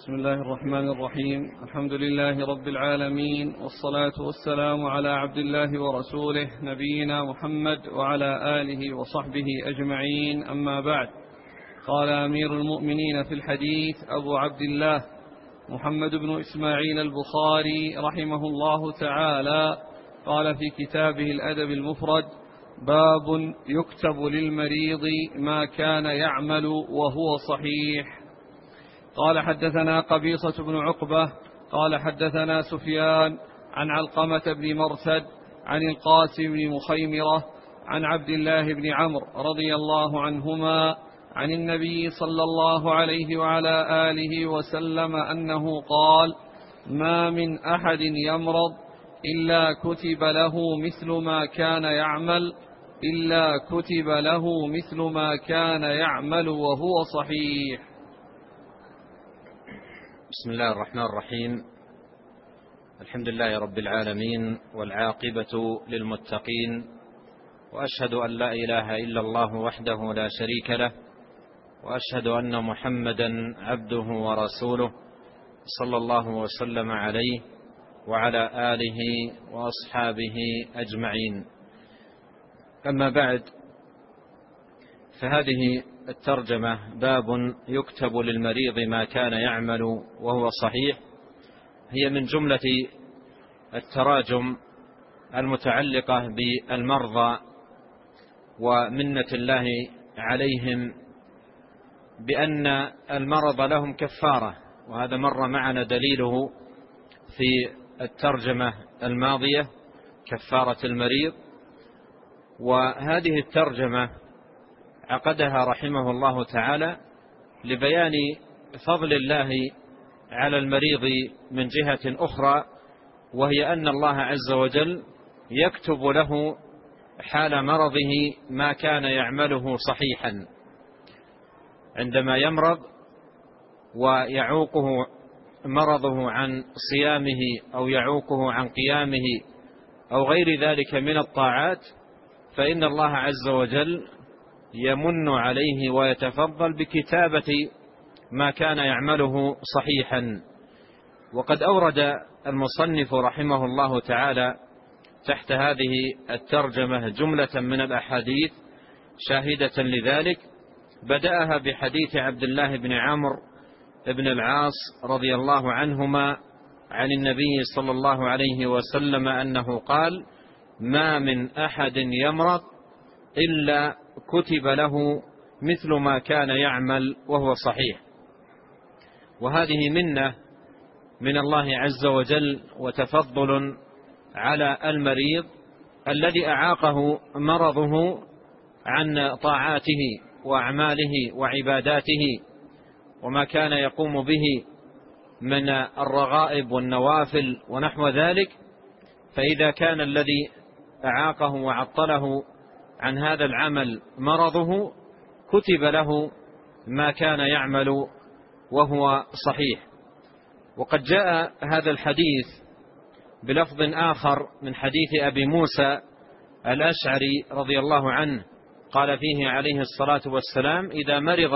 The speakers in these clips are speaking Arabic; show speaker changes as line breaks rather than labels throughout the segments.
بسم الله الرحمن الرحيم. الحمد لله رب العالمين، والصلاة والسلام على عبد الله ورسوله نبينا محمد وعلى آله وصحبه أجمعين، أما بعد. قال أمير المؤمنين في الحديث أبو عبد الله محمد بن إسماعيل البخاري رحمه الله تعالى، قال في كتابه الأدب المفرد: باب يكتب للمريض ما كان يعمل وهو صحيح. قال حدثنا قبيصة بن عقبة قال حدثنا سفيان عن علقمة بن مرثد عن القاسم بن مخيمرة عن عبد الله بن عمرو رضي الله عنهما عن النبي صلى الله عليه وعلى آله وسلم أنه قال: ما من أحد يمرض إلا كتب له مثل ما كان يعمل وهو صحيح.
بسم الله الرحمن الرحيم. الحمد لله رب العالمين، والعاقبة للمتقين، وأشهد أن لا إله إلا الله وحده لا شريك له، وأشهد أن محمدا عبده ورسوله صلى الله وسلم عليه وعلى آله وأصحابه أجمعين. أما بعد، فهذه الترجمة: باب يكتب للمريض ما كان يعمل وهو صحيح، هي من جملة التراجم المتعلقة بالمرضى ومنة الله عليهم بأن المرض لهم كفارة، وهذا مر معنا دليله في الترجمة الماضية، كفارة المريض. وهذه الترجمة عقدها رحمه الله تعالى لبيان فضل الله على المريض من جهة أخرى، وهي أن الله عز وجل يكتب له حال مرضه ما كان يعمله صحيحا. عندما يمرض ويعوقه مرضه عن صيامه أو يعوقه عن قيامه أو غير ذلك من الطاعات، فإن الله عز وجل يمن عليه ويتفضل بكتابة ما كان يعمله صحيحا. وقد أورد المصنف رحمه الله تعالى تحت هذه الترجمة جملة من الأحاديث شاهدة لذلك، بدأها بحديث عبد الله بن عمرو بن العاص رضي الله عنهما عن النبي صلى الله عليه وسلم أنه قال: ما من أحد يمرض إلا كتب له مثل ما كان يعمل وهو صحيح. وهذه منة من الله عز وجل وتفضل على المريض الذي أعاقه مرضه عن طاعاته وأعماله وعباداته وما كان يقوم به من الرغائب والنوافل ونحو ذلك. فإذا كان الذي أعاقه وعطله عن هذا العمل مرضه، كتب له ما كان يعمل وهو صحيح. وقد جاء هذا الحديث بلفظ آخر من حديث أبي موسى الأشعري رضي الله عنه، قال فيه عليه الصلاة والسلام: إذا مرض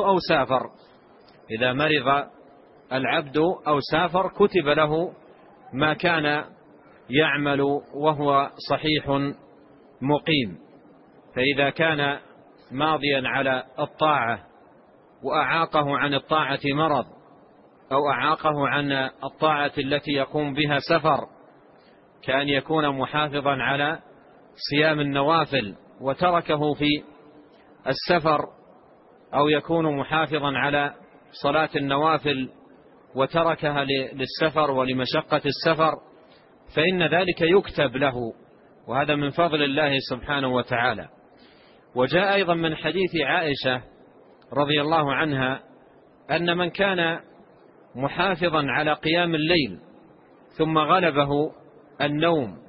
العبد أو سافر كتب له ما كان يعمل وهو صحيح مقيم. فإذا كان ماضيا على الطاعة وأعاقه عن الطاعة مرض، أو أعاقه عن الطاعة التي يقوم بها سفر، كأن يكون محافظا على صيام النوافل وتركه في السفر، أو يكون محافظا على صلاة النوافل وتركها للسفر ولمشقة السفر، فإن ذلك يكتب له، وهذا من فضل الله سبحانه وتعالى. وجاء أيضا من حديث عائشة رضي الله عنها أن من كان محافظا على قيام الليل ثم غلبه النوم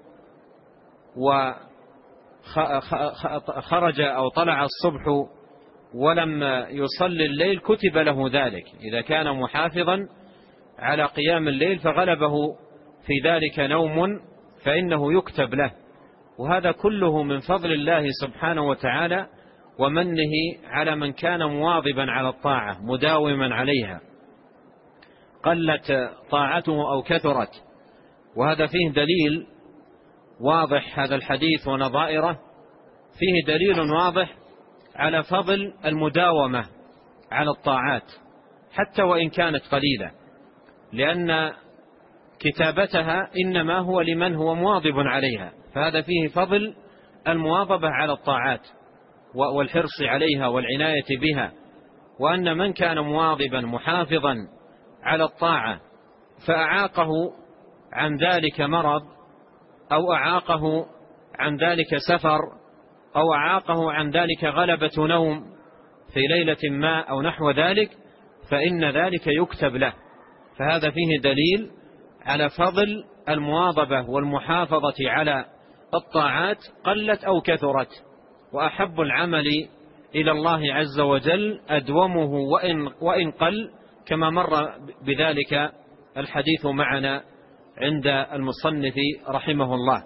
وخرج أو طلع الصبح ولم يصلي الليل، كتب له ذلك. إذا كان محافظا على قيام الليل فغلبه في ذلك نوم، فإنه يكتب له. وهذا كله من فضل الله سبحانه وتعالى ومنه على من كان مواظبا على الطاعة مداوما عليها. قلت طاعته أو كثرت. وهذا فيه دليل واضح، هذا الحديث ونظائره فيه دليل واضح على فضل المداومة على الطاعات حتى وإن كانت قليلة، لأن كتابتها إنما هو لمن هو مواظب عليها، فهذا فيه فضل المواظبة على الطاعات والحرص عليها والعناية بها. وأن من كان مواظبا محافظا على الطاعة فأعاقه عن ذلك مرض، أو أعاقه عن ذلك سفر، أو أعاقه عن ذلك غلبة نوم في ليلة ما أو نحو ذلك، فإن ذلك يكتب له. فهذا فيه دليل على فضل المواظبة والمحافظة على الطاعات قلت أو كثرت. وأحب العمل إلى الله عز وجل أدومه وإن قل، كما مر بذلك الحديث معنا عند المصنف رحمه الله.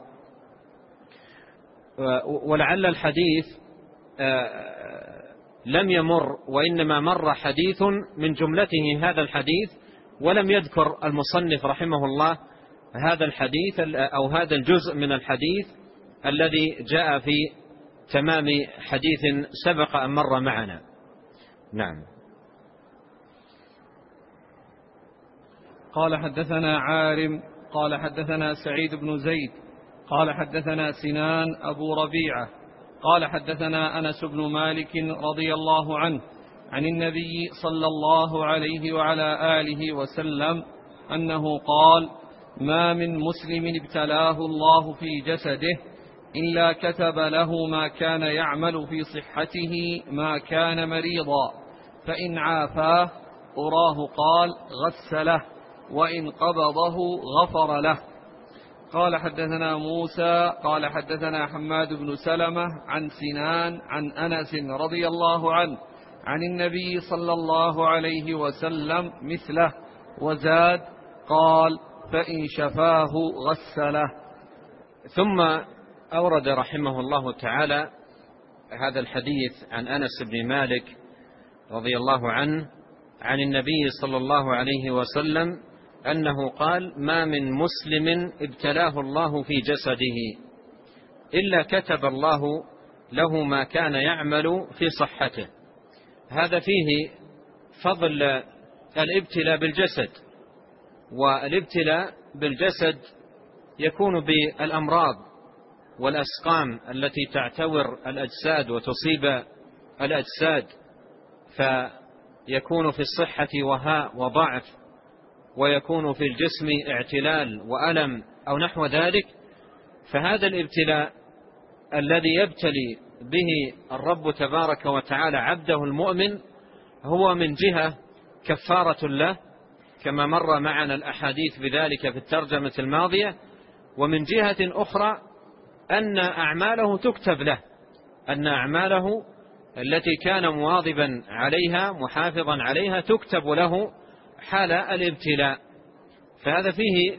ولعل الحديث لم يمر، وإنما مر حديث من جملته هذا الحديث، ولم يذكر المصنف رحمه الله هذا الحديث أو هذا الجزء من الحديث الذي جاء في تمام حديث سبق أن مر معنا. نعم.
قال حدثنا عارم قال حدثنا سعيد بن زيد قال حدثنا سنان أبو ربيعة قال حدثنا أنس بن مالك رضي الله عنه عن النبي صلى الله عليه وعلى آله وسلم أنه قال: ما من مسلم ابتلاه الله في جسده إلا كتب له ما كان يعمل في صحته ما كان مريضا، فإن عافاه أراه قال غسله، وإن قبضه غفر له. قال حدثنا موسى قال حدثنا حماد بن سلمة عن سنان عن أنس رضي الله عنه عن النبي صلى الله عليه وسلم مثله، وزاد قال: فإن شفاه غسله.
ثم أورد رحمه الله تعالى هذا الحديث عن أنس بن مالك رضي الله عنه عن النبي صلى الله عليه وسلم أنه قال: ما من مسلم ابتلاه الله في جسده إلا كتب الله له ما كان يعمل في صحته. هذا فيه فضل الابتلاء بالجسد، والابتلاء بالجسد يكون بالأمراض والأسقام التي تعتور الأجساد وتصيب الأجساد، فيكون في الصحة وهاء وضعف، ويكون في الجسم اعتلال وألم أو نحو ذلك. فهذا الابتلاء الذي يبتلي به الرب تبارك وتعالى عبده المؤمن هو من جهة كفارة له، كما مر معنا الأحاديث بذلك في الترجمة الماضية، ومن جهة أخرى أن أعماله تكتب له، أن أعماله التي كان مواظبا عليها محافظا عليها تكتب له حال الابتلاء. فهذا فيه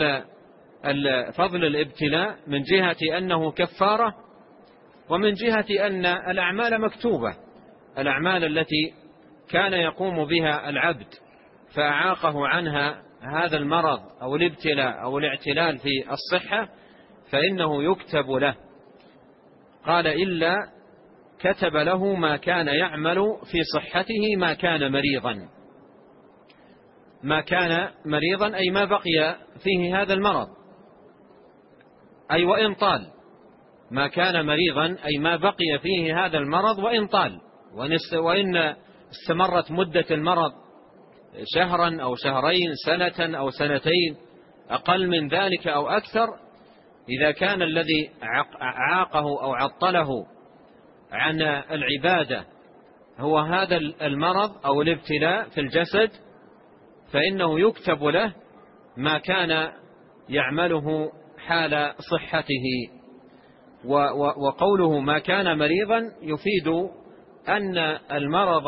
فضل الابتلاء من جهة أنه كفارة، ومن جهة أن الأعمال مكتوبة، الأعمال التي كان يقوم بها العبد فأعاقه عنها هذا المرض أو الابتلاء أو الاعتلال في الصحة فإنه يكتب له. قال: إلا كتب له ما كان يعمل في صحته ما كان مريضا. ما كان مريضا أي ما بقي فيه هذا المرض، أي وإن طال. ما كان مريضا أي ما بقي فيه هذا المرض وإن طال، وإن استمرت مدة المرض شهرا أو شهرين، سنة أو سنتين، أقل من ذلك أو أكثر، إذا كان الذي عاقه أو عطله عن العبادة هو هذا المرض أو الابتلاء في الجسد فإنه يكتب له ما كان يعمله حال صحته. وقوله ما كان مريضا يفيد أن المرض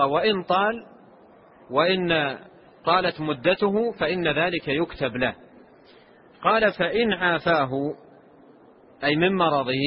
وإن طالت مدته فإن ذلك يكتب له. قال: فإن عافاه أي من مرضه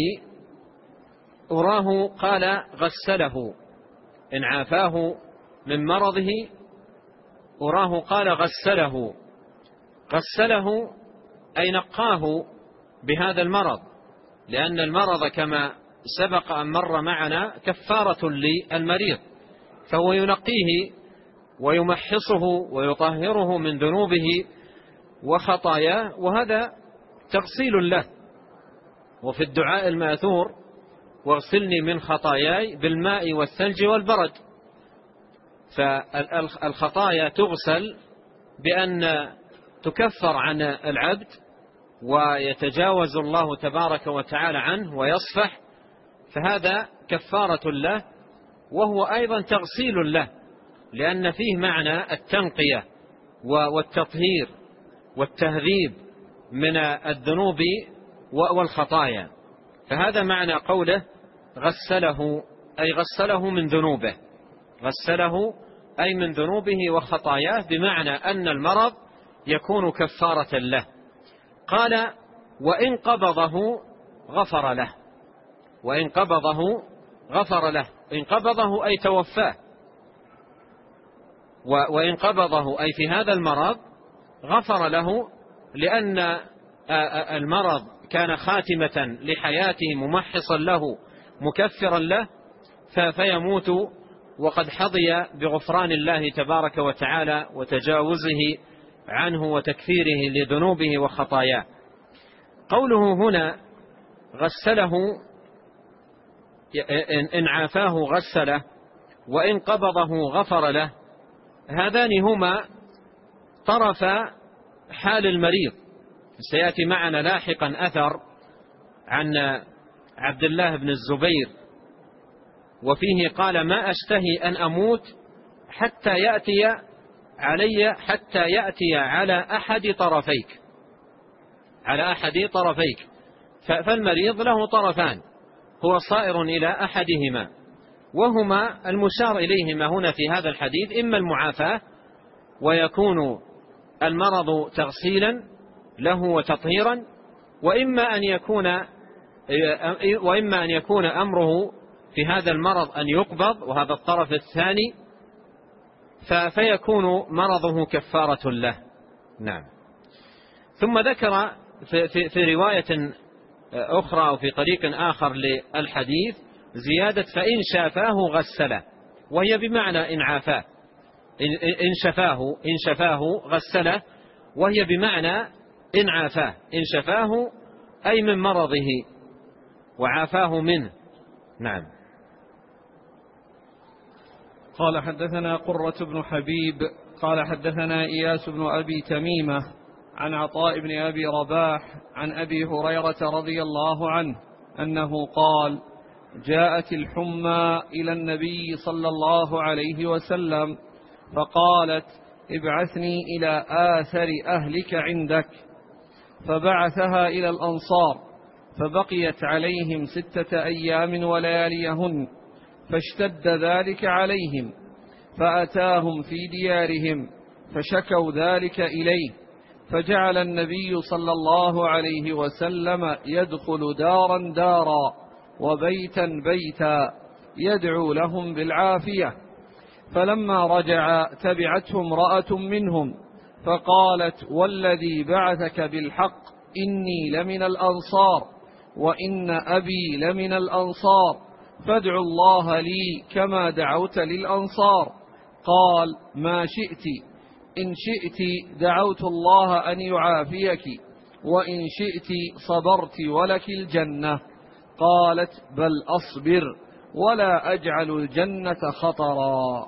أراه قال غسله. إن عافاه من مرضه أراه قال غسله. غسله أي نقاه بهذا المرض، لأن المرض كما سبق أن مر معنا كفارة للمريض، فهو ينقيه ويمحصه ويطهره من ذنوبه وخطاياه، وهذا تغسيل له. وفي الدعاء الماثور واغسلني من خطاياي بالماء والثلج والبرد. فالخطايا تغسل بأن تكفر عن العبد ويتجاوز الله تبارك وتعالى عنه ويصفح، فهذا كفارة له، وهو أيضا تغسيل له، لأن فيه معنى التنقية والتطهير والتهذيب من الذنوب والخطايا. فهذا معنى قوله غسله، أي غسله من ذنوبه، غسله أي من ذنوبه وخطاياه، بمعنى أن المرض يكون كفارة له. قال وإن قبضه غفر له. وإن قبضه غفر له، إن قبضه أي توفاه، وإن قبضه أي في هذا المرض غفر له، لأن المرض كان خاتمة لحياته ممحصا له مكفرا له، فيموت وقد حظي بغفران الله تبارك وتعالى وتجاوزه عنه وتكفيره لذنوبه وخطاياه. قوله هنا غسله، إن عافاه غسله وإن قبضه غفر له، هذان هما طرف حال المريض. سيأتي معنا لاحقا أثر عن عبد الله بن الزبير، وفيه قال ما أشتهي أن أموت حتى يأتي على أحد طرفيك، على أحد طرفيك. فالمريض له طرفان، هو صائر إلى أحدهما، وهما المشار إليهما هنا في هذا الحديث، إما المعافاة ويكون المرض تغسيلا له وتطهيرا، وإما أن يكون أمره في هذا المرض أن يقبض، وهذا الطرف الثاني، فيكون مرضه كفارة له. نعم. ثم ذكر في رواية أخرى أو في طريق آخر للحديث زيادة فإن شافاه غسله، وهي بمعنى إن عافاه، إن شفاه غسله، وهي بمعنى إن عافاه. إن شفاه أي من مرضه وعافاه منه. نعم.
قال حدثنا قرة بن حبيب قال حدثنا إياس بن أبي تميمة عن عطاء بن أبي رباح عن أبي هريرة رضي الله عنه أنه قال جاءت الحمى إلى النبي صلى الله عليه وسلم فقالت ابعثني إلى آثر أهلك عندك، فبعثها إلى الأنصار، فبقيت عليهم 6 أيام ولياليهن، فاشتد ذلك عليهم، فأتاهم في ديارهم فشكوا ذلك إليه، فجعل النبي صلى الله عليه وسلم يدخل دارا دارا وبيتا بيتا يدعو لهم بالعافية. فلما رجع تبعته امرأة منهم فقالت والذي بعثك بالحق إني لمن الأنصار وإن أبي لمن الأنصار، فادعوا الله لي كما دعوت للأنصار. قال ما شئت، إن شئت دعوت الله أن يعافيك، وإن شئت صبرت ولك الجنة. قالت بل أصبر ولا أجعل الجنة خطرا.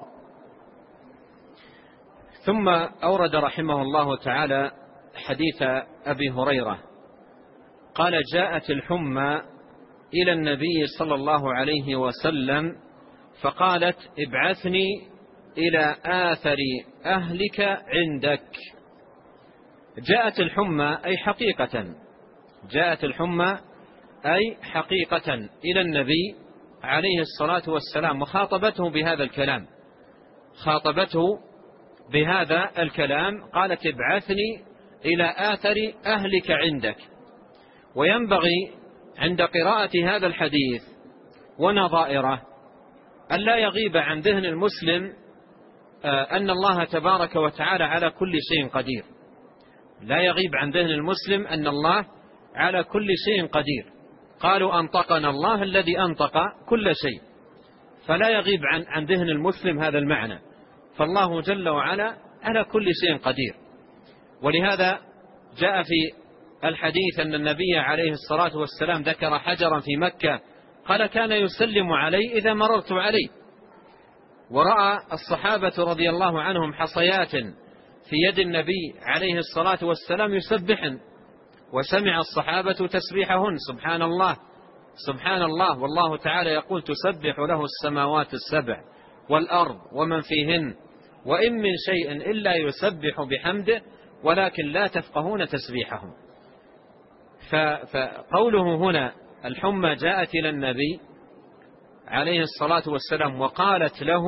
ثم أورد رحمه الله تعالى حديث أبي هريرة قال جاءت الحمى إلى النبي صلى الله عليه وسلم فقالت ابعثني إلى آثر أهلك عندك. جاءت الحمى أي حقيقة، جاءت الحمى أي حقيقة إلى النبي عليه الصلاة والسلام، وخاطبته بهذا الكلام، خاطبته بهذا الكلام، قالت ابعثني إلى آثر أهلك عندك. وينبغي عند قراءة هذا الحديث ونظائره أن لا يغيب عن ذهن المسلم أن الله تبارك وتعالى على كل شيء قدير. لا يغيب عن ذهن المسلم أن الله على كل شيء قدير. قالوا أنطقنا الله الذي أنطق كل شيء، فلا يغيب عن ذهن المسلم هذا المعنى، فالله جل وعلا على كل شيء قدير. ولهذا جاء في الحديث أن النبي عليه الصلاة والسلام ذكر حجرا في مكة قال كان يسلم علي إذا مررت عليه، ورأى الصحابة رضي الله عنهم حصيات في يد النبي عليه الصلاة والسلام يسبحن، وسمع الصحابة تسبيحهن سبحان الله سبحان الله، والله تعالى يقول تسبح له السماوات السبع والأرض ومن فيهن وإن من شيء إلا يسبح بحمده ولكن لا تفقهون تسبيحهم. فقوله هنا الحمى جاءت إلى النبي عليه الصلاة والسلام وقالت له،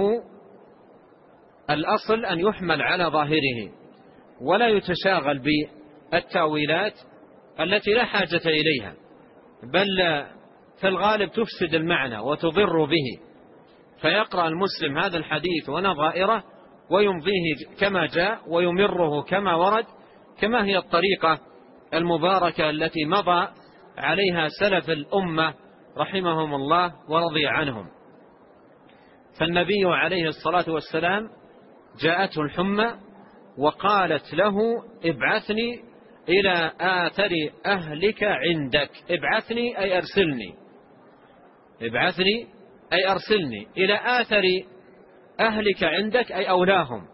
الأصل أن يحمل على ظاهره ولا يتشاغل بالتأويلات التي لا حاجة إليها، بل في الغالب تفسد المعنى وتضر به، فيقرأ المسلم هذا الحديث ونظائره ويمضيه كما جاء ويمره كما ورد، كما هي الطريقة المباركة التي مضى عليها سلف الأمة رحمهم الله ورضي عنهم. فالنبي عليه الصلاة والسلام جاءته الحمى وقالت له ابعثني إلى آثر أهلك عندك. ابعثني أي أرسلني، ابعثني أي أرسلني إلى آثر أهلك عندك أي أولاهم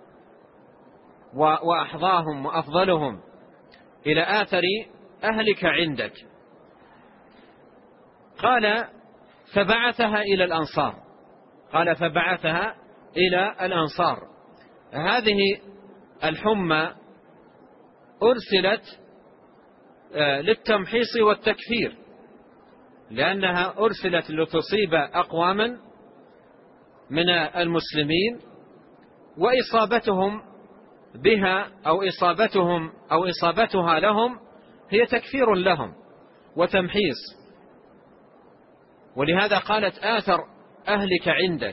وأحظاهم وأفضلهم، إلى آثر أهلك عندك. قال فبعثها إلى الأنصار، قال فبعثها إلى الأنصار. هذه الحمى أرسلت للتمحيص والتكفير، لأنها أرسلت لتصيب أقواما من المسلمين، وإصابتهم بها أو إصابتها لهم هي تكفير لهم وتمحيص. ولهذا قالت آثر أهلك عندك،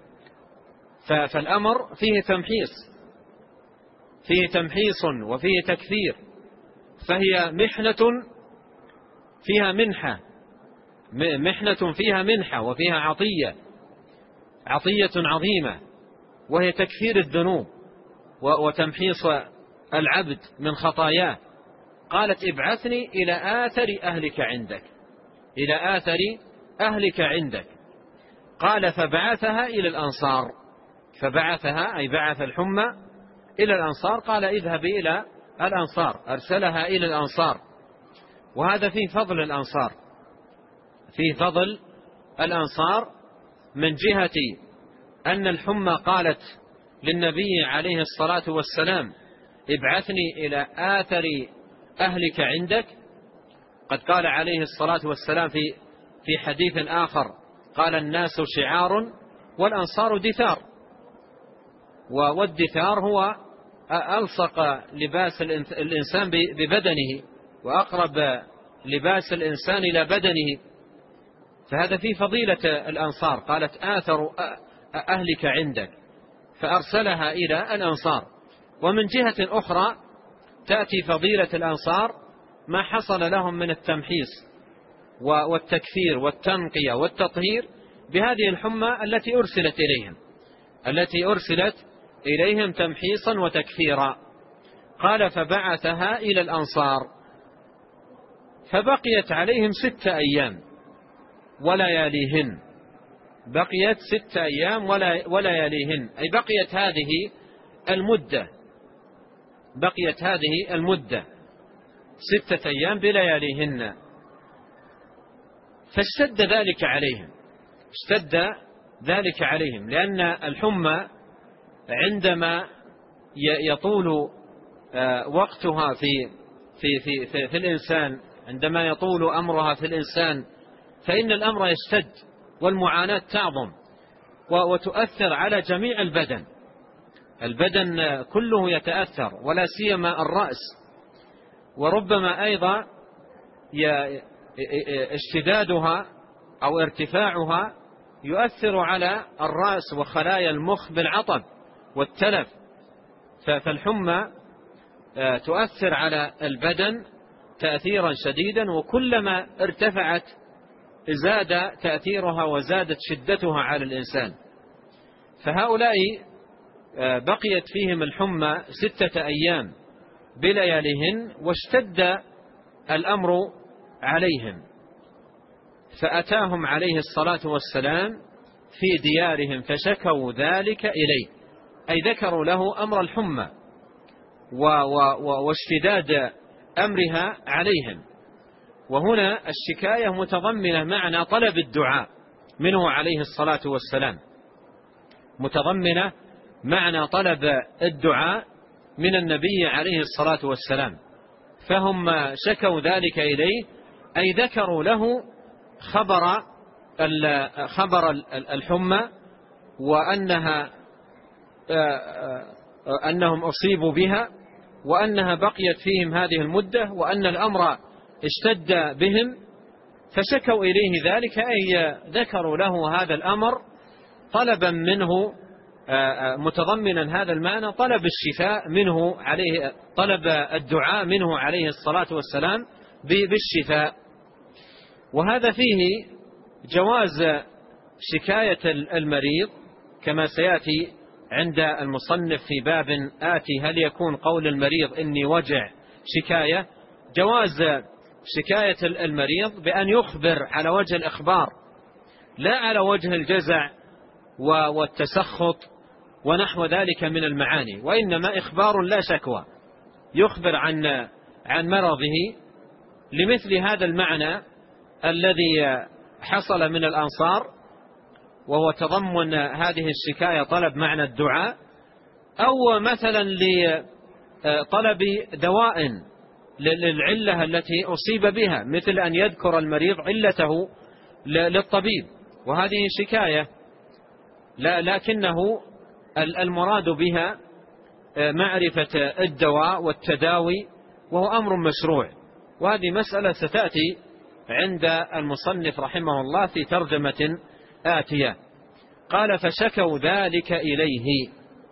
فالأمر فيه تمحيص، فيه تمحيص وفيه تكفير، فهي محنة فيها منحة، محنة فيها منحة وفيها عطية عظيمة، وهي تكفير الذنوب وتمحيص العبد من خطاياه. قالت ابعثني إلى آثر أهلك عندك، إلى آثر أهلك عندك. قال فبعثها إلى الأنصار، فبعثها أي بعث الحمى إلى الأنصار، قال اذهبي إلى الأنصار، أرسلها إلى الأنصار. وهذا فيه فضل الأنصار، فيه فضل الأنصار من جهة أن الحمى قالت للنبي عليه الصلاة والسلام ابعثني إلى آثر أهلك عندك. قد قال عليه الصلاة والسلام في حديث آخر قال الناس شعار والأنصار دثار، والدثار هو ألصق لباس الإنسان ببدنه وأقرب لباس الإنسان إلى بدنه، فهذا في فضيلة الأنصار. قالت آثر أهلك عندك فأرسلها إلى الأنصار. ومن جهة أخرى تأتي فضيلة الأنصار ما حصل لهم من التمحيص والتكفير والتنقية والتطهير بهذه الحمى التي أرسلت إليهم تمحيصا وتكفيرا. قال فبعثها إلى الأنصار فبقيت عليهم 6 أيام ولياليهن، بقيت 6 أيام ولياليهن، أي بقيت هذه المدة 6 أيام بلياليهن. فاشتد ذلك عليهم، لأن الحمى عندما يطول وقتها في الإنسان، عندما يطول أمرها في الإنسان، فإن الأمر يشتد والمعاناة تعظم وتؤثر على جميع البدن كله يتأثر، ولا سيما الرأس. وربما أيضا اشتدادها أو ارتفاعها يؤثر على الرأس وخلايا المخ بالعطب، والتلف. فالحمى تؤثر على البدن تأثيرا شديدا، وكلما ارتفعت زاد تأثيرها وزادت شدتها على الإنسان. فهؤلاء بقيت فيهم الحمى 6 أيام بلياليهن، واشتد الأمر عليهم، فأتاهم عليه الصلاة والسلام في ديارهم فشكوا ذلك إليه، أي ذكروا له أمر الحمى واشتداد أمرها عليهم. وهنا الشكاية متضمنة معنى طلب الدعاء منه عليه الصلاة والسلام، متضمنة معنى طلب الدعاء من النبي عليه الصلاة والسلام. فهم شكوا ذلك إليه، أي ذكروا له خبر الحمى، أنهم أصيبوا بها، وأنها بقيت فيهم هذه المدة، وأن الأمر اشتد بهم، فشكوا إليه ذلك، أي ذكروا له هذا الأمر طلبا منه، متضمنا هذا المعنى طلب الشفاء منه عليه، طلب الدعاء منه عليه الصلاة والسلام بالشفاء. وهذا فيه جواز شكاية المريض كما سيأتي عند المصنف في باب آتي. هل يكون قول المريض إني وجع شكاية؟ جواز شكاية المريض بأن يخبر على وجه الإخبار، لا على وجه الجزع والتسخط ونحو ذلك من المعاني، وإنما إخبار لا شكوى، يخبر عن مرضه لمثل هذا المعنى الذي حصل من الأنصار، وهو تضمن هذه الشكاية طلب معنى الدعاء، أو مثلا لطلب دواء للعلة التي أصيب بها، مثل أن يذكر المريض علته للطبيب، وهذه شكاية لكنه المراد بها معرفة الدواء والتداوي، وهو أمر مشروع. وهذه مسألة ستأتي عند المصنف رحمه الله في ترجمة آتية. قال فشكوا ذلك إليه،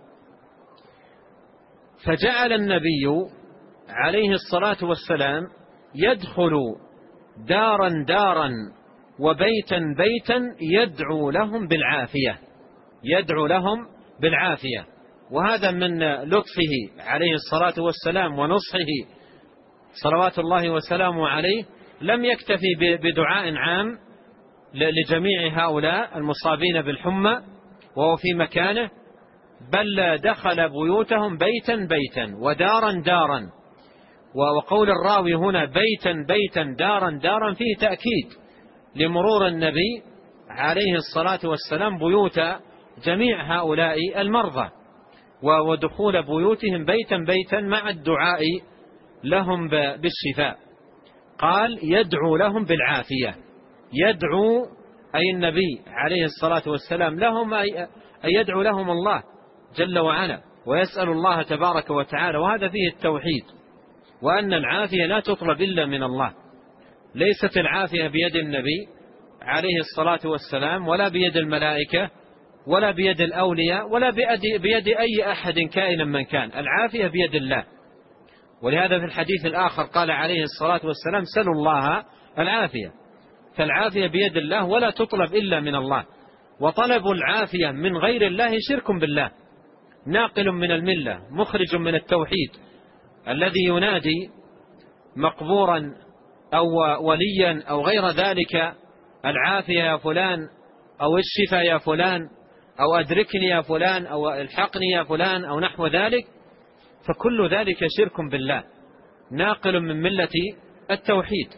فجعل النبي عليه الصلاة والسلام يدخل دارا دارا وبيتا بيتا يدعو لهم بالعافية، يدعو لهم بالعافية. وهذا من لطفه عليه الصلاة والسلام ونصحه صلوات الله وسلامه عليه، لم يكتفي بدعاء عام لجميع هؤلاء المصابين بالحمى وهو في مكانه، بل دخل بيوتهم بيتا بيتا ودارا دارا. وقول الراوي هنا بيتا بيتا دارا دارا فيه تأكيد لمرور النبي عليه الصلاة والسلام بيوت جميع هؤلاء المرضى، ودخول بيوتهم بيتا بيتا مع الدعاء لهم بالشفاء. قال يدعو لهم بالعافية، يدعو أي النبي عليه الصلاة والسلام لهم، أي يدعو لهم الله جل وعلا، ويسأل الله تبارك وتعالى. وهذا فيه التوحيد، وأن العافية لا تطلب إلا من الله، ليست العافية بيد النبي عليه الصلاة والسلام، ولا بيد الملائكة، ولا بيد الأولياء، ولا بيد أي أحد كائنا من كان. العافية بيد الله. ولهذا في الحديث الآخر قال عليه الصلاة والسلام سلوا الله العافية. فالعافية بيد الله ولا تطلب إلا من الله. وطلب العافية من غير الله شرك بالله، ناقل من الملة، مخرج من التوحيد. الذي ينادي مقبورا أو وليا أو غير ذلك العافية يا فلان، أو الشفاء يا فلان، أو أدركني يا فلان، أو الحقني يا فلان، أو نحو ذلك، فكل ذلك شرك بالله، ناقل من ملة التوحيد.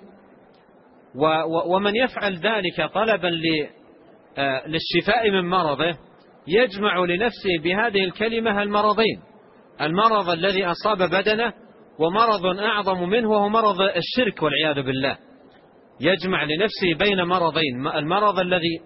ومن يفعل ذلك طلبا للشفاء من مرضه يجمع لنفسه بهذه الكلمة المرضين: المرض الذي أصاب بدنه، ومرض أعظم منه وهو مرض الشرك والعياذ بالله. يجمع لنفسه بين مرضين: المرض الذي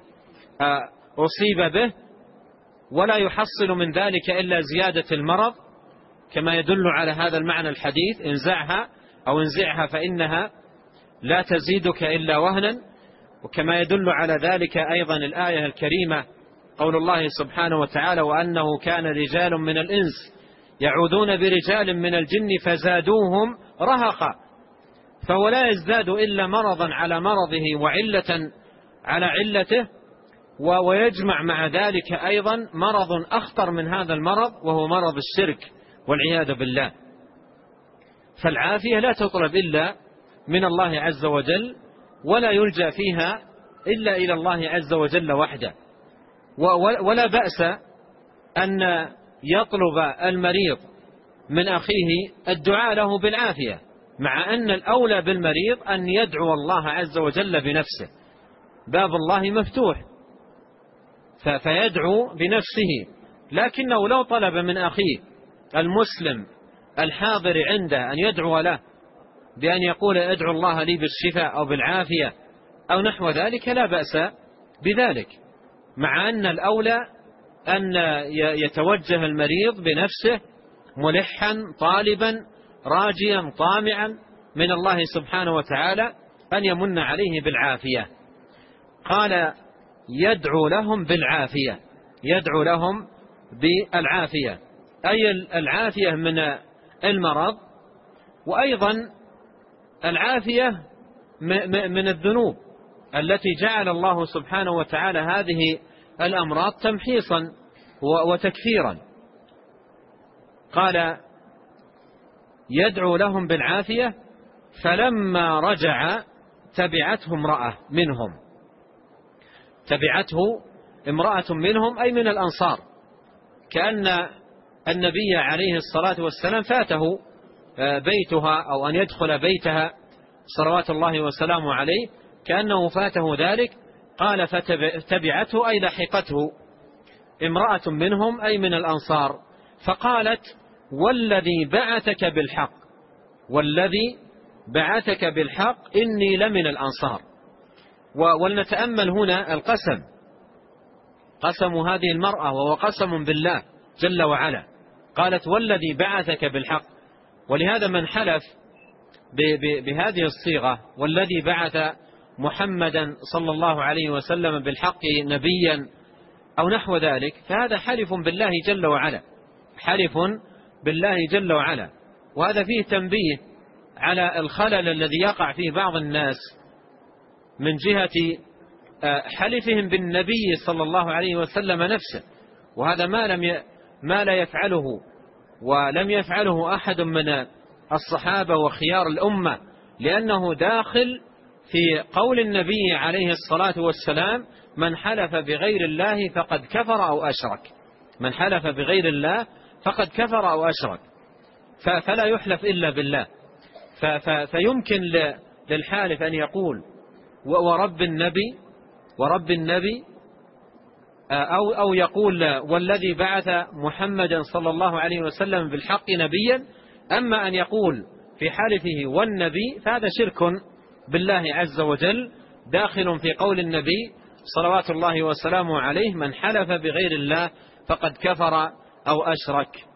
أصيب به ولا يحصل من ذلك إلا زيادة المرض، كما يدل على هذا المعنى الحديث: انزعها أو انزعها فإنها لا تزيدك إلا وهنا. وكما يدل على ذلك أيضا الآية الكريمة قول الله سبحانه وتعالى: وأنه كان رجال من الإنس يعوذون برجال من الجن فزادوهم رهقا. فهو لا يزداد إلا مرضا على مرضه وعلة على علته، ويجمع مع ذلك أيضا مرض أخطر من هذا المرض، وهو مرض الشرك والعياذ بالله. فالعافية لا تطلب إلا من الله عز وجل، ولا يلجأ فيها إلا إلى الله عز وجل وحده. ولا بأس أن يطلب المريض من أخيه الدعاء له بالعافية، مع أن الأولى بالمريض أن يدعو الله عز وجل بنفسه. باب الله مفتوح، فيدعو بنفسه. لكنه لو طلب من أخيه المسلم الحاضر عنده أن يدعو له بأن يقول: ادعو الله لي بالشفاء أو بالعافية أو نحو ذلك، لا بأس بذلك، مع أن الأولى أن يتوجه المريض بنفسه ملحا طالبا راجيا طامعا من الله سبحانه وتعالى أن يمن عليه بالعافية. قال: يدعو لهم بالعافية، يدعو لهم بالعافية، أي العافية من المرض، وأيضا العافية من الذنوب التي جعل الله سبحانه وتعالى هذه الأمراض تمحيصا وتكفيرا. قال: يدعو لهم بالعافية. فلما رجع تبعته امرأة منهم، تبعته امرأة منهم أي من الأنصار، كأن النبي عليه الصلاة والسلام فاته بيتها أو أن يدخل بيتها صلوات الله وسلامه عليه، كأنه فاته ذلك. قال: فتبعته أي لحقته امرأة منهم أي من الأنصار، فقالت: والذي بعثك بالحق، والذي بعثك بالحق إني لمن الأنصار. ولنتأمل هنا القسم، قسم هذه المرأة وهو قسم بالله جل وعلا. قالت: والذي بعثك بالحق. ولهذا من حلف بهذه الصيغة: والذي بعث محمدا صلى الله عليه وسلم بالحق نبيا أو نحو ذلك، فهذا حلف بالله جل وعلا، حلف بالله جل وعلا. وهذا فيه تنبيه على الخلل الذي يقع فيه بعض الناس من جهة حلفهم بالنبي صلى الله عليه وسلم نفسه، وهذا ما لا يفعله ولم يفعله أحد من الصحابة وخيار الأمة، لأنه داخل في قول النبي عليه الصلاة والسلام: من حلف بغير الله فقد كفر أو أشرك. من حلف بغير الله فقد كفر أو أشرك، فلا يحلف إلا بالله. فيمكن للحالف أن يقول: ورب النبي، أو يقول: والذي بعث محمدا صلى الله عليه وسلم بالحق نبيا. أما أن يقول في حالفه والنبي فهذا شرك بالله عز وجل، داخل في قول النبي صلوات الله وسلامه عليه: من حلف بغير الله فقد كفر أو أشرك.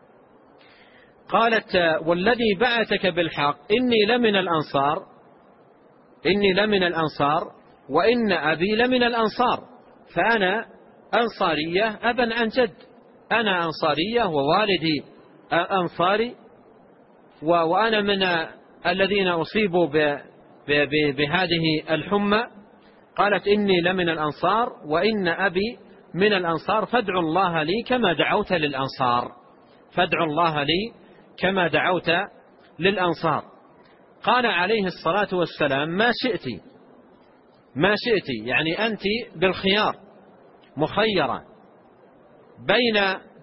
قالت: والذي بعثك بالحق إني لمن الأنصار، إني لمن الأنصار وإن أبي لمن الأنصار، فأنا أنصارية أبا عن جد، أنا أنصارية ووالدي أنصاري، وأنا من الذين أصيبوا بهذه الحمى. قالت: إني لمن الأنصار وإن أبي من الأنصار، فادعوا الله لي كما دعوت للأنصار، فادعوا الله لي كما دعوت للأنصار. قال عليه الصلاة والسلام: ما شئت، ما شئت، يعني أنت بالخيار، مخيرة بين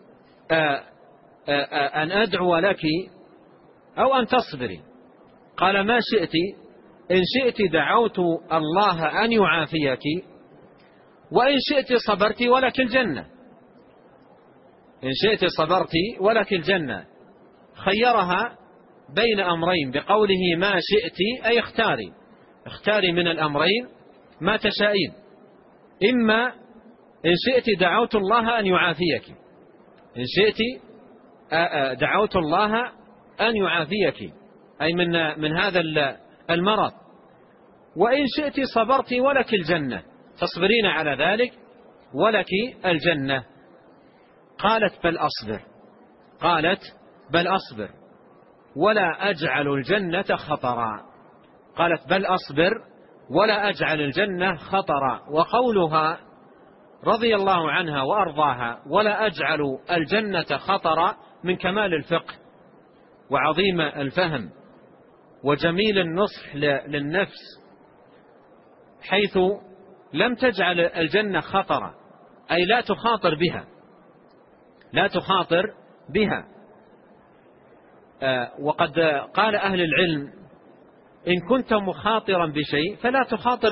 أن أدعو لك أو أن تصبري. قال: ما شئت، إن شئت دعوت الله أن يعافيك، وإن شئت صبرت ولك الجنة، إن شئت صبرت ولك الجنة. خيرها بين أمرين بقوله: ما شئت، أي اختاري، اختاري من الأمرين ما تشائين. إما إن شئت دعوت الله أن يعافيك، إن شئت دعوت الله أن يعافيك أي من هذا المرض، وإن شئت صبرت ولك الجنة، تصبرين على ذلك ولك الجنة. قالت بل أصبر ولا أجعل الجنة خطرا. قالت بل أصبر ولا أجعل الجنة خطرا. وقولها رضي الله عنها وأرضاها ولا أجعل الجنة خطرا من كمال الفقه وعظيم الفهم وجميل النصح للنفس، حيث لم تجعل الجنة خطرا، أي لا تخاطر بها. وقد قال أهل العلم إن كنت مخاطرا بشيء فلا تخاطر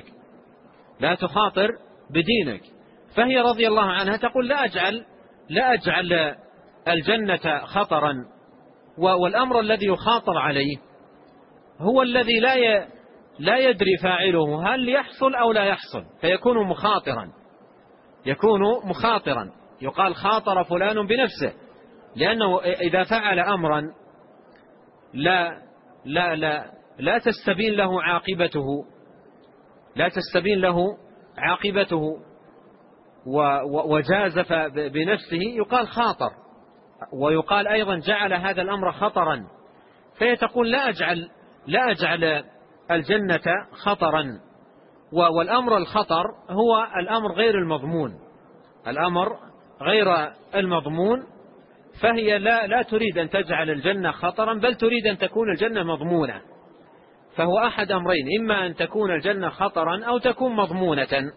بدينك. فهي رضي الله عنها تقول لا أجعل الجنة خطرا، والأمر الذي يخاطر عليه هو الذي لا يدري فاعله هل يحصل أو لا يحصل، فيكون مخاطرا. يقال خاطر فلان بنفسه، لأنه إذا فعل أمرا لا تستبين له عاقبته وجازف بنفسه يقال خاطر. ويقال أيضا جعل هذا الأمر خطرا، فهي تقول لا أجعل الجنة خطرا. والأمر الخطر هو الأمر غير المضمون، فهي لا تريد أن تجعل الجنة خطرا، بل تريد أن تكون الجنة مضمونة. فهو أحد أمرين، إما أن تكون الجنة خطرا أو تكون مضمونة.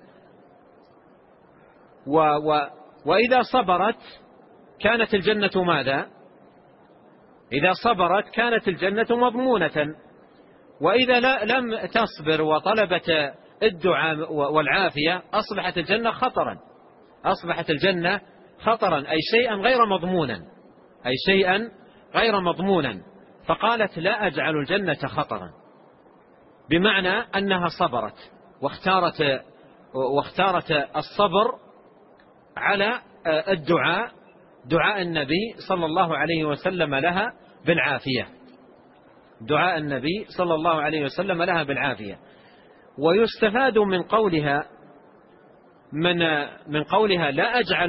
وإذا صبرت كانت الجنة ماذا؟ إذا صبرت كانت الجنة مضمونة. وإذا لم تصبر وطلبت الدعاء والعافية أصبحت الجنة خطرا، أي شيئا غير مضمونا. فقالت لا أجعل الجنة خطرا، بمعنى أنها صبرت واختارت الصبر على دعاء النبي صلى الله عليه وسلم لها بالعافية. ويستفاد من قولها لا أجعل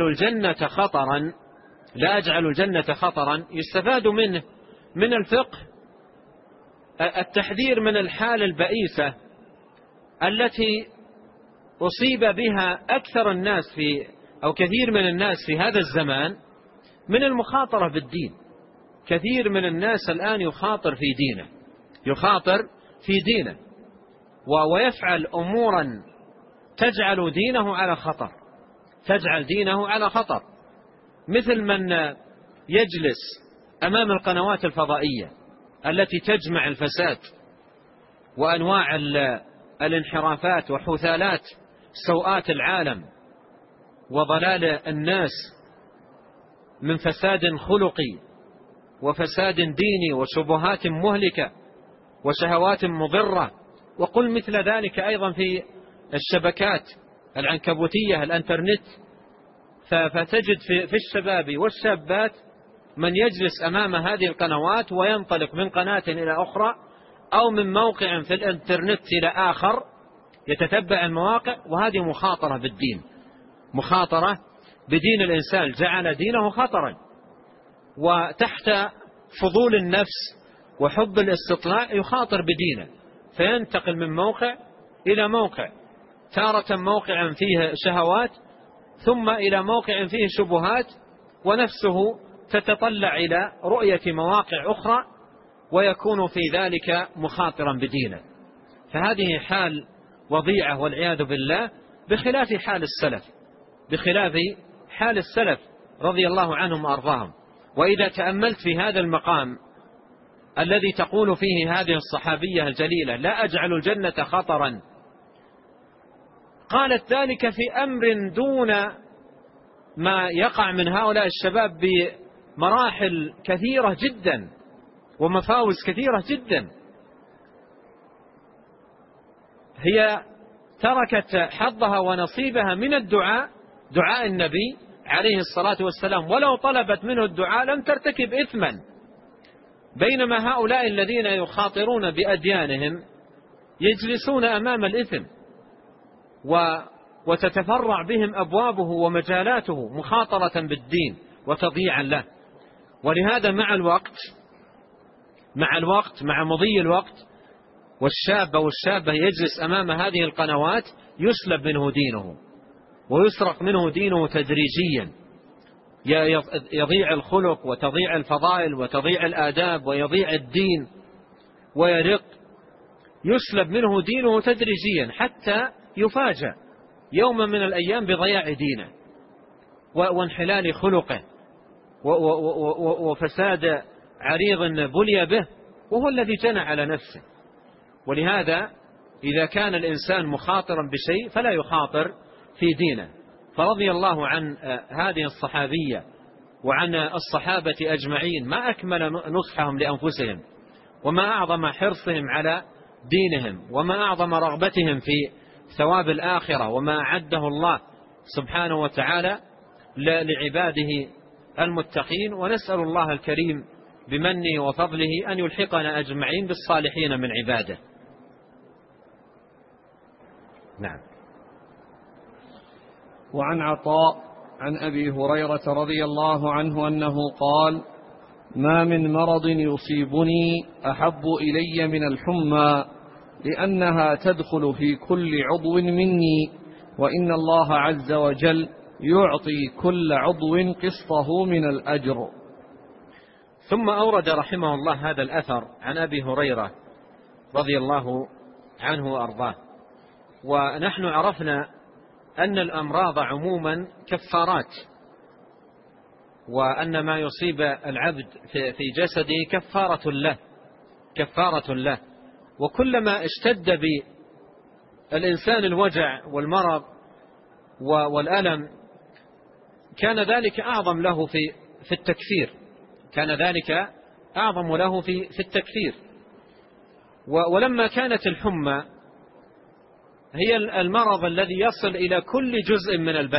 الجنة خطرا يستفاد منه من الفقه التحذير من الحال البئيسة التي أصيب بها أكثر الناس أو كثير من الناس في هذا الزمان من المخاطرة بالدين. كثير من الناس الآن يخاطر في دينه ويفعل أمورا تجعل دينه على خطر، مثل من يجلس أمام القنوات الفضائية التي تجمع الفساد وأنواع الانحرافات وحثالات سوءات العالم وضلال الناس من فساد خلقي وفساد ديني وشبهات مهلكة وشهوات مضرة. وقل مثل ذلك أيضا في الشبكات العنكبوتية الانترنت، فتجد في الشباب والشابات من يجلس أمام هذه القنوات وينطلق من قناة إلى أخرى أو من موقع في الانترنت إلى آخر يتتبع المواقع، وهذه مخاطرة بدين الإنسان، جعل دينه خطرا. وتحت فضول النفس وحب الاستطلاع يخاطر بدينه، فينتقل من موقع إلى موقع، تارة موقعا فيه شهوات ثم إلى موقع فيه شبهات، ونفسه تتطلع إلى رؤية مواقع أخرى ويكون في ذلك مخاطرا بدينه. فهذه حال وضيعة والعياذ بالله، بخلاف حال السلف رضي الله عنهم وأرضاهم. وإذا تأملت في هذا المقام الذي تقول فيه هذه الصحابية الجليلة لا أجعل الجنة خطرا، قالت ذلك في أمر دون ما يقع من هؤلاء الشباب بمراحل كثيرة جدا ومفاوز كثيرة جدا. هي تركت حظها ونصيبها من دعاء النبي عليه الصلاة والسلام، ولو طلبت منه الدعاء لم ترتكب إثما، بينما هؤلاء الذين يخاطرون بأديانهم يجلسون أمام الإثم وتتفرع بهم أبوابه ومجالاته مخاطرة بالدين وتضييعا له. ولهذا مع مضي الوقت والشاب والشابة يجلس أمام هذه القنوات يسلب منه دينه ويسرق منه دينه تدريجيا، يضيع الخلق وتضيع الفضائل وتضيع الآداب ويضيع الدين ويرق، يسلب منه دينه تدريجيا حتى يفاجأ يوما من الأيام بضياع دينه وانحلال خلقه وفساد عريض بلي به وهو الذي جنى على نفسه. ولهذا إذا كان الإنسان مخاطرا بشيء فلا يخاطر في دينه. فرضي الله عن هذه الصحابية وعن الصحابة أجمعين ما أكمل نصحهم لأنفسهم، وما أعظم حرصهم على دينهم، وما أعظم رغبتهم في ثواب الآخرة، وما أعده الله سبحانه وتعالى لعباده المتقين. ونسأل الله الكريم بمنه وفضله أن يلحقنا أجمعين بالصالحين من عباده. نعم.
وعن عطاء عن أبي هريرة رضي الله عنه أنه قال: ما من مرض يصيبني أحب إلي من الحمى، لأنها تدخل في كل عضو مني، وإن الله عز وجل يعطي كل عضو قسطه من الأجر.
ثم أورد رحمه الله هذا الأثر عن أبي هريرة رضي الله عنه وأرضاه. ونحن عرفنا أن الأمراض عموما كفارات، وأن ما يصيب العبد في جسده كفارة له. وكلما اشتد بالإنسان الوجع والمرض والألم كان ذلك أعظم له في التكفير، ولما كانت الحمى هي المرض الذي يصل إلى كل جزء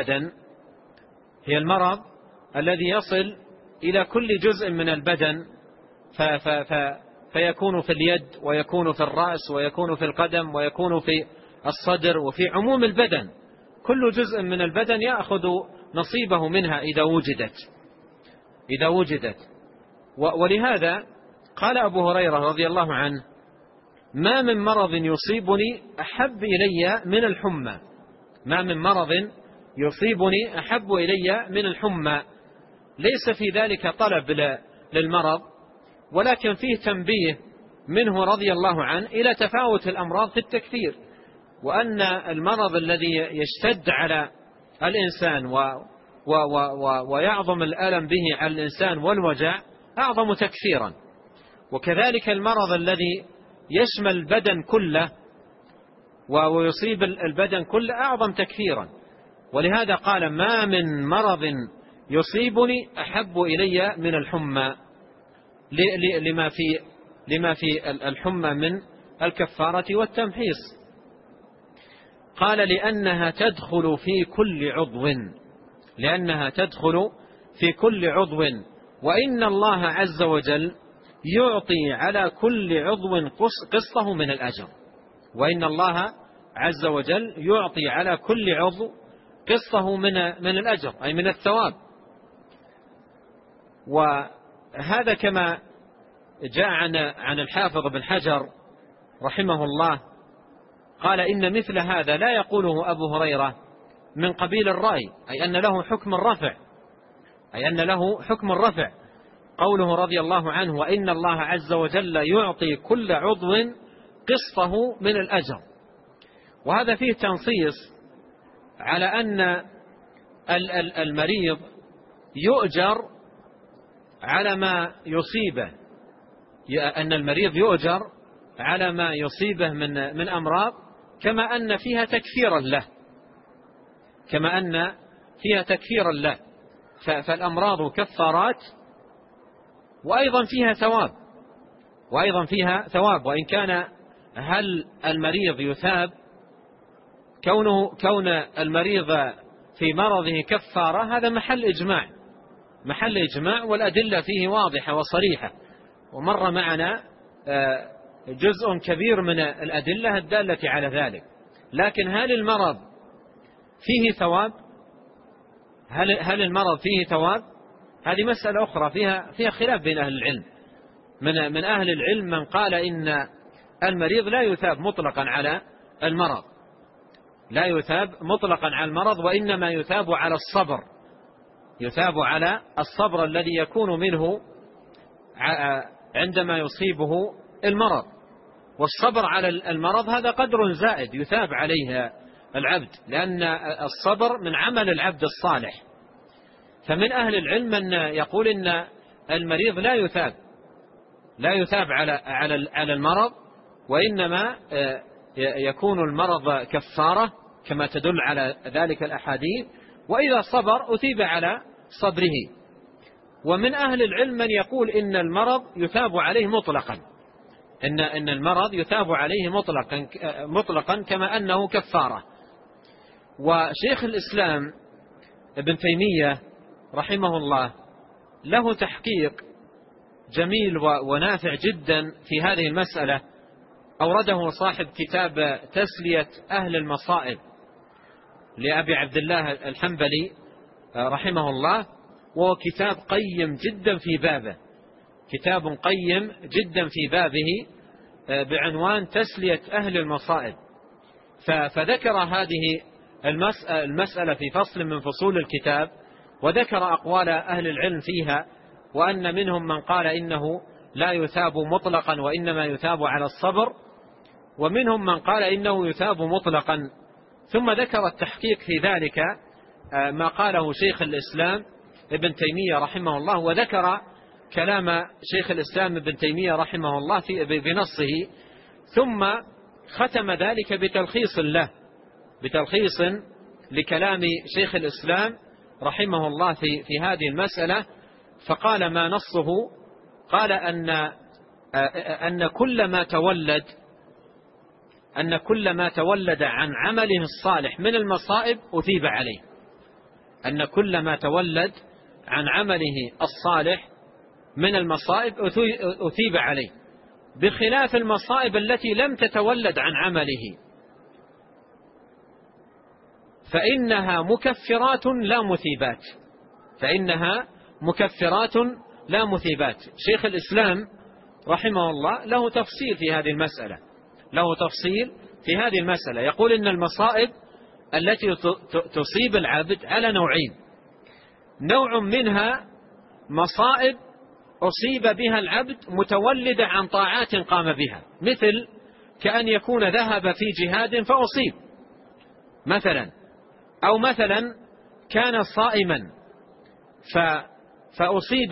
من البدن، فيكون في اليد ويكون في الرأس ويكون في القدم ويكون في الصدر وفي عموم البدن. كل جزء من البدن يأخذ نصيبه منها إذا وجدت. ولهذا قال أبو هريرة رضي الله عنه: ما من مرض يصيبني أحب إلي من الحمى. ليس في ذلك طلب للمرض، ولكن فيه تنبيه منه رضي الله عنه إلى تفاوت الأمراض في التكفير، وأن المرض الذي يشتد على الإنسان ويعظم الألم به على الإنسان والوجع أعظم تكفيرا، وكذلك المرض الذي يشمل البدن كله ويصيب البدن كله أعظم تكفيرا. ولهذا قال: ما من مرض يصيبني أحب إلي من الحمى، لما في الحمى من الكفارة والتمحيص. قال: لأنها تدخل في كل عضو، وإن الله عز وجل يعطي على كل عضو قسطه من الأجر. وإن الله عز وجل يعطي على كل عضو قسطه من الأجر، أي من الثواب. وهذا كما جاء عن الحافظ بن حجر رحمه الله قال: إن مثل هذا لا يقوله أبو هريرة من قبيل الرأي، أي أن له حكم الرفع، قوله رضي الله عنه: وإن الله عز وجل يعطي كل عضو قسطه من الأجر. وهذا فيه تنصيص على أن المريض يؤجر على ما يصيبه من أمراض، كما أن فيها تكفيرا له، فالأمراض كفارات وأيضا فيها ثواب. وإن كان هل المريض يثاب؟ كون المريض في مرضه كفارة هذا محل إجماع، والأدلة فيه واضحة وصريحة، ومر معنا جزء كبير من الأدلة الدالة على ذلك. لكن هل المرض فيه ثواب؟ هل المرض فيه ثواب؟ هذه مسألة أخرى فيها خلاف بين أهل العلم. من أهل العلم من قال إن المريض لا يثاب مطلقا على المرض، لا يثاب مطلقا على المرض، وإنما يثاب على الصبر، يثاب على الصبر الذي يكون منه عندما يصيبه المرض. والصبر على المرض هذا قدر زائد يثاب عليه العبد، لأن الصبر من عمل العبد الصالح. فمن أهل العلم من يقول إن المريض لا يثاب على المرض، وإنما يكون المرض كفارة كما تدل على ذلك الأحاديث، وإذا صبر أثيب على صبره. ومن أهل العلم من يقول إن المرض يثاب عليه مطلقا، إن المرض يثاب عليه مطلقا كما أنه كفارة. وشيخ الإسلام ابن تيمية رحمه الله له تحقيق جميل ونافع جدا في هذه المسألة، أورده صاحب كتاب تسلية أهل المصائب لأبي عبد الله الحنبلي رحمه الله، وهو كتاب قيم جدا في بابه، كتاب قيم جدا في بابه بعنوان تسلية أهل المصائب. فذكر هذه المسألة في فصل من فصول الكتاب، وذكر أقوال أهل العلم فيها، وأن منهم من قال إنه لا يثاب مطلقا وإنما يثاب على الصبر، ومنهم من قال إنه يثاب مطلقا. ثم ذكر التحقيق في ذلك ما قاله شيخ الإسلام ابن تيمية رحمه الله، وذكر كلام شيخ الإسلام ابن تيمية رحمه الله بنصه، ثم ختم ذلك بتلخيص لكلام شيخ الإسلام رحمه الله في هذه المسألة. فقال ما نصه، قال أن كل ما تولد عن عمله الصالح من المصائب أثيب عليه، أن كل ما تولد عن عمله الصالح من المصائب أثيب عليه، بخلاف المصائب التي لم تتولد عن عمله فإنها مكفرات لا مثيبات. شيخ الإسلام رحمه الله له تفصيل في هذه المسألة، يقول إن المصائب التي تصيب العبد على نوعين: نوع منها مصائب أصيب بها العبد متولدة عن طاعات قام بها، مثل كأن يكون ذهب في جهاد فأصيب مثلا، أو مثلا كان صائما فأصيب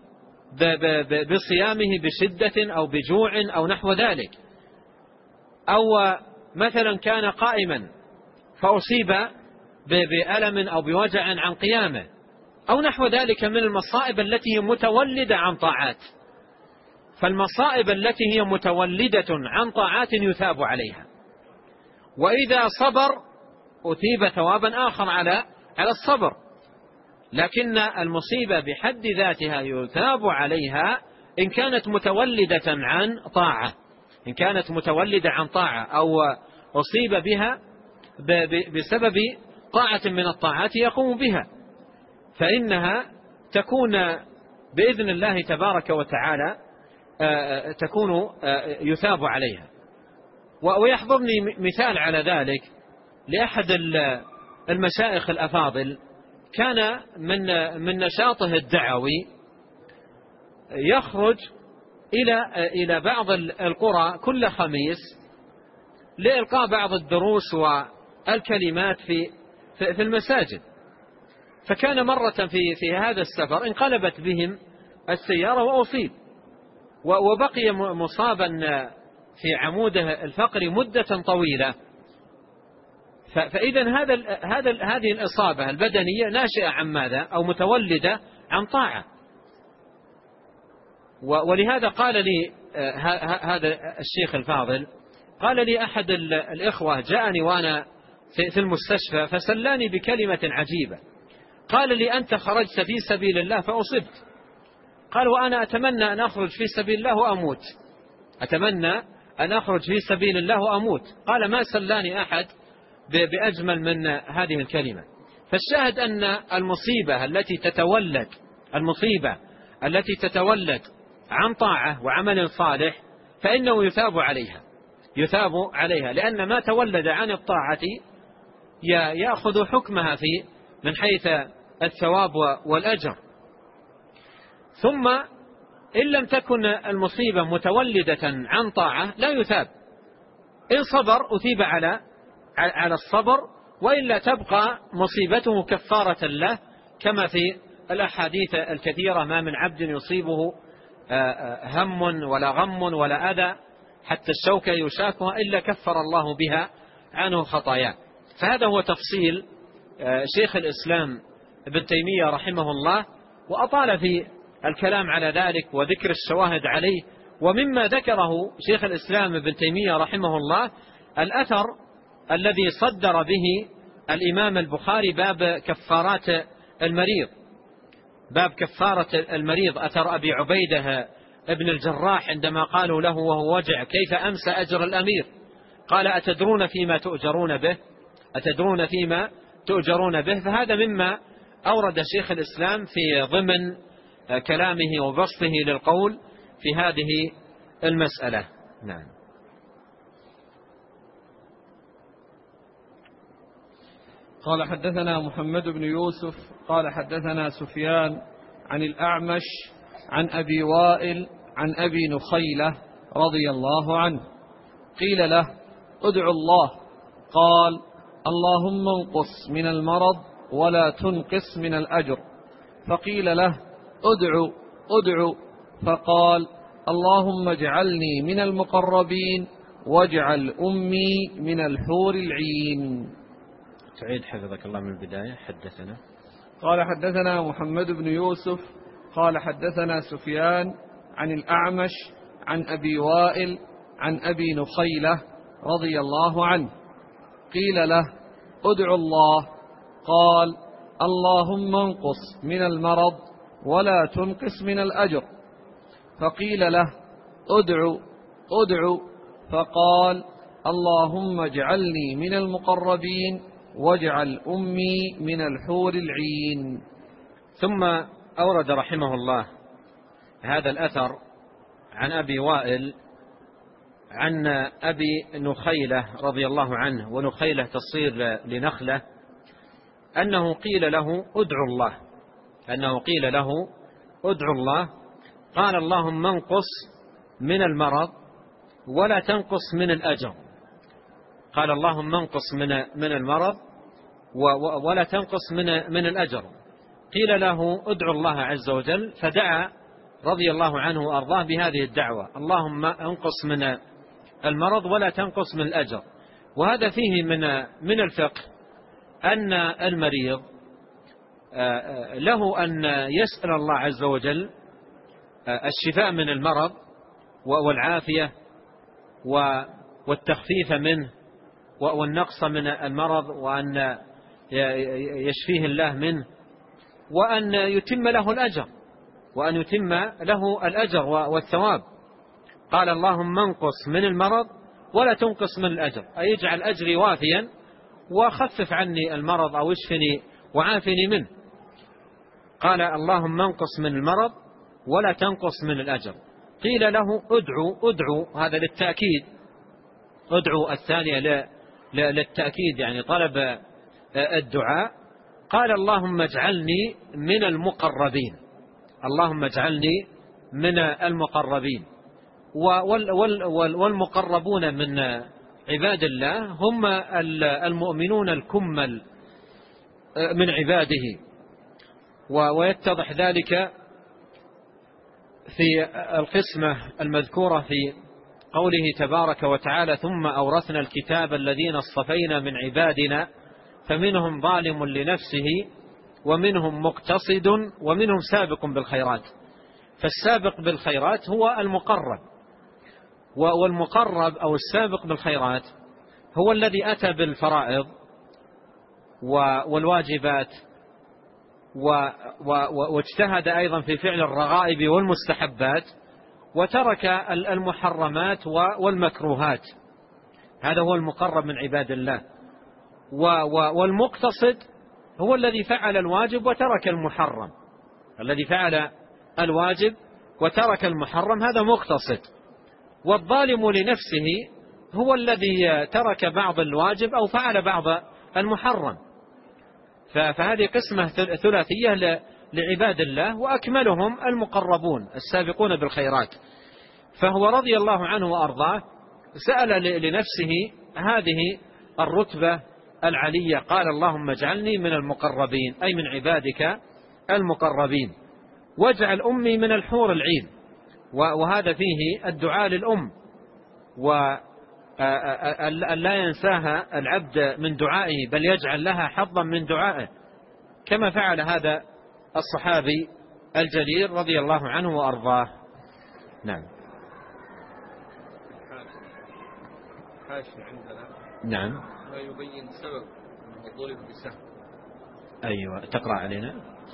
بصيامه بشدة أو بجوع أو نحو ذلك، أو مثلا كان قائما فأصيب بألم أو بوجع عن قيامه، أو نحو ذلك من المصائب التي هي متولدة عن طاعات. فالمصائب التي هي متولدة عن طاعات يثاب عليها، وإذا صبر أثيب ثوابا آخر على الصبر. لكن المصيبة بحد ذاتها يثاب عليها إن كانت متولدة عن طاعة، أو أصيب بها بسبب طاعة من الطاعات يقوم بها، فإنها تكون بإذن الله تبارك وتعالى تكون يثاب عليها. ويحضرني مثال على ذلك لأحد المشايخ الأفاضل، كان من نشاطه الدعوي يخرج إلى بعض القرى كل خميس لإلقاء بعض الدروس والكلمات في المساجد. فكان مرة في هذا السفر انقلبت بهم السيارة وأصيب، وبقي مصابا في عموده الفقري مدة طويلة. فإذا هذه الإصابة البدنية ناشئة عن ماذا؟ أو متولدة عن طاعة. ولهذا قال لي هذا الشيخ الفاضل، قال لي أحد الإخوة جاءني وأنا في المستشفى فسلاني بكلمة عجيبة، قال لي: أنت خرجت في سبيل الله فأصبت. قال: وأنا أتمنى أن أخرج في سبيل الله وأموت. قال: ما سلاني أحد بأجمل من هذه الكلمة. فالشاهد أن المصيبة التي تتولد عن طاعة وعمل صالح فإنه يثاب عليها، لأن ما تولد عن الطاعة يأخذ حكمها من حيث الثواب والأجر. ثم إن لم تكن المصيبة متولدة عن طاعة لا يثاب، إن صبر أثيب على الصبر، وإلا تبقى مصيبته كفارة له، كما في الأحاديث الكثيرة: ما من عبد يصيبه هم ولا غم ولا أذى حتى الشوكة يشاكها إلا كفر الله بها عنه خطاياه. فهذا هو تفصيل شيخ الإسلام ابن تيمية رحمه الله، وأطال في الكلام على ذلك وذكر الشواهد عليه. ومما ذكره شيخ الإسلام ابن تيمية رحمه الله الأثر الذي صدر به الإمام البخاري باب كفارة المريض، أثر أبي عبيدة ابن الجراح عندما قالوا له وهو وجع: كيف أمسى أجر الأمير؟ قال: أتدرون فيما تؤجرون به. فهذا مما أورد شيخ الإسلام في ضمن كلامه وبسطه للقول في هذه المسألة. نعم.
قال: حدثنا محمد بن يوسف قال حدثنا سفيان عن الأعمش عن أبي وائل عن أبي نخيلة رضي الله عنه قيل له: ادعو الله. قال: اللهم انقص من المرض ولا تنقص من الأجر. فقيل له: ادعو. فقال: اللهم اجعلني من المقربين واجعل أمي من الحور العين.
تعيد حفظك الله من البداية. حدثنا.
قال: حدثنا محمد بن يوسف قال حدثنا سفيان عن الأعمش عن أبي وائل عن أبي نخيلة رضي الله عنه قيل له: ادعو الله. قال: اللهم انقص من المرض ولا تنقص من الأجر. فقيل له: ادعو. فقال: اللهم اجعلني من المقربين واجعل أمي من الحور العين.
ثم أورد رحمه الله هذا الأثر عن أبي وائل عن أبي نخيلة رضي الله عنه، ونخيلة تصير لنخلة، أنه قيل له: ادعو الله. قال: اللهم انقص من المرض ولا تنقص من الأجر. قال: اللهم انقص من المرض ولا تنقص من الأجر. قيل له: ادعو الله عز وجل. فدعا رضي الله عنه وأرضاه بهذه الدعوة: اللهم انقص من المرض ولا تنقص من الأجر. وهذا فيه من الفقه أن المريض له أن يسأل الله عز وجل الشفاء من المرض والعافية والتخفيف منه والنقص من المرض، وأن يشفيه الله منه، وأن يتم له الأجر والثواب. قال: اللهم انقص من المرض ولا تنقص من الأجر، أي اجعل أجري وافيا وخفف عني المرض أو اشفني وعافني منه. قال: اللهم انقص من المرض ولا تنقص من الأجر. قيل له: ادعو. هذا للتأكيد، ادعو الثانية للتأكيد، يعني طلب الدعاء. قال: اللهم اجعلني من المقربين. والمقربون من عباد الله هم المؤمنون الكمل من عباده. ويتضح ذلك في القسمة المذكورة في قوله تبارك وتعالى: ثم أورثنا الكتاب الذين اصطفينا من عبادنا فمنهم ظالم لنفسه ومنهم مقتصد ومنهم سابق بالخيرات. فالسابق بالخيرات هو المقرب، والمقرب أو السابق بالخيرات هو الذي أتى بالفرائض والواجبات واجتهد أيضا في فعل الرغائب والمستحبات، وترك المحرمات والمكروهات. هذا هو المقرب من عباد الله. والمقتصد هو الذي فعل الواجب وترك المحرم. الذي فعل الواجب وترك المحرم هذا مقتصد. والظالم لنفسه هو الذي ترك بعض الواجب أو فعل بعض المحرم. فهذه قسمة ثلاثية لعباد الله، وأكملهم المقربون السابقون بالخيرات. فهو رضي الله عنه وأرضاه سأل لنفسه هذه الرتبة العلية، قال اللهم اجعلني من المقربين، أي من عبادك المقربين، واجعل أمي من الحور العين. وهذا فيه الدعاء للأم، وأن لا ينساها العبد من دعائه، بل يجعل لها حظا من دعائه، كما فعل هذا الصحابي الجليل رضي الله عنه وأرضاه. نعم.
حاشي عندنا.
نعم.
ما يبين سبب أنه ضرب بسهم.
أيوة، تقرأ علينا.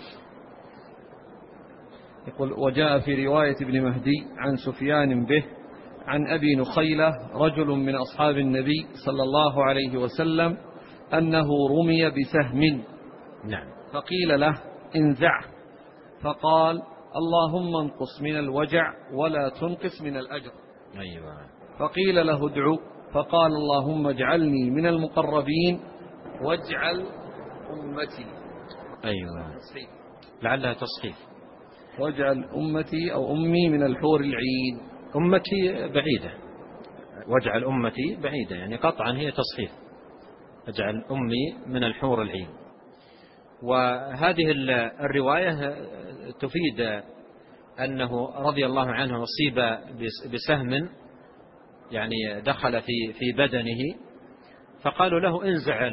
يقول: وجاء في رواية ابن مهدي عن سفيان به عن أبي نخيلة رجل من أصحاب النبي صلى الله عليه وسلم أنه رمي بسهم.
نعم.
فقيل له: انزعه. فقال: اللهم انقص من الوجع ولا تنقص من الأجر.
أيوة.
فقيل له: ادعو. فقال: اللهم اجعلني من المقربين واجعل أمتي.
أيوة، لعلها تصحيف.
واجعل أمتي أو أمي من الحور العين.
أمتي بعيدة، واجعل أمتي بعيدة، يعني قطعا هي تصحيف. اجعل أمي من الحور العين. وهذه الرواية تفيد أنه رضي الله عنه أصيب بسهم، يعني دخل في بدنه، فقالوا له انزع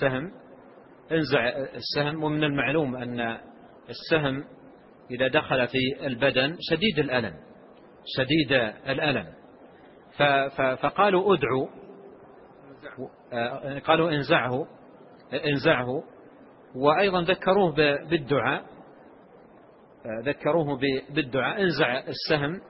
السهم. ومن المعلوم أن السهم إذا دخل في البدن شديد الألم. فقالوا ادعوا، قالوا انزعه. وأيضا ذكروه بالدعاء انزع السهم،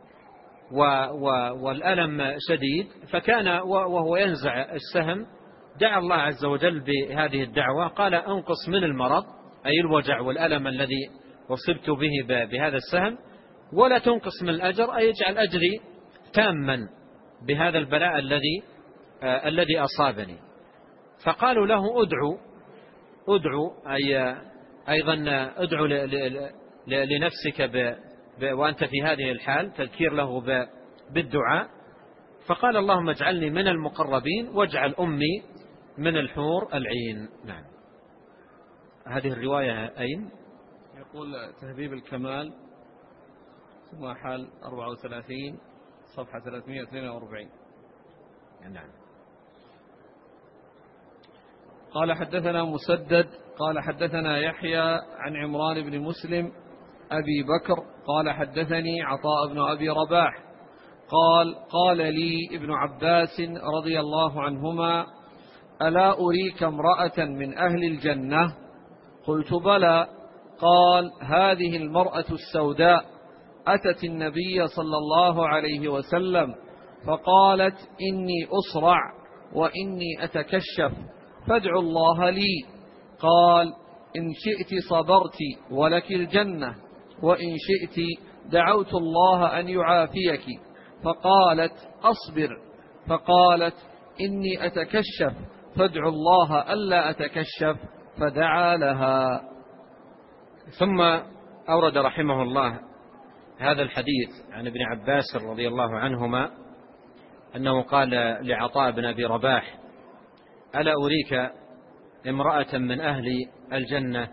والألم شديد. فكان وهو ينزع السهم دعا الله عز وجل بهذه الدعوة، قال انقص من المرض، أي الوجع والألم الذي أصبت به بهذا السهم، ولا تنقص من الأجر، أي اجعل أجري تاما بهذا البلاء الذي أصابني. فقالوا له ادعو، أي أيضا ادعو لنفسك وأنت في هذه الحال، تذكير له بالدعاء. فقال اللهم اجعلني من المقربين واجعل أمي من الحور العين. نعم. هذه الرواية أين؟
يقول تهذيب الكمال ثم حال 34 صفحة 342.
نعم.
قال حدثنا مسدد قال حدثنا يحيى عن عمران بن مسلم أبي بكر قال حدثني عطاء بن أبي رباح قال لي ابن عباس رضي الله عنهما: ألا أريك امرأة من أهل الجنة؟ قلت: بلى. قال: هذه المرأة السوداء أتت النبي صلى الله عليه وسلم فقالت: إني أصرع وإني أتكشف فادعوا الله لي. قال: إن شئت صبرت ولك الجنة، وإن شئت دعوت الله أن يعافيك. فقالت: أصبر. فقالت: إني أتكشف فادعوا الله ألا أتكشف، فدعا لها.
ثم أورد رحمه الله هذا الحديث عن ابن عباس رضي الله عنهما أنه قال لعطاء بن أبي رباح: ألا أريك امرأة من أهل الجنة؟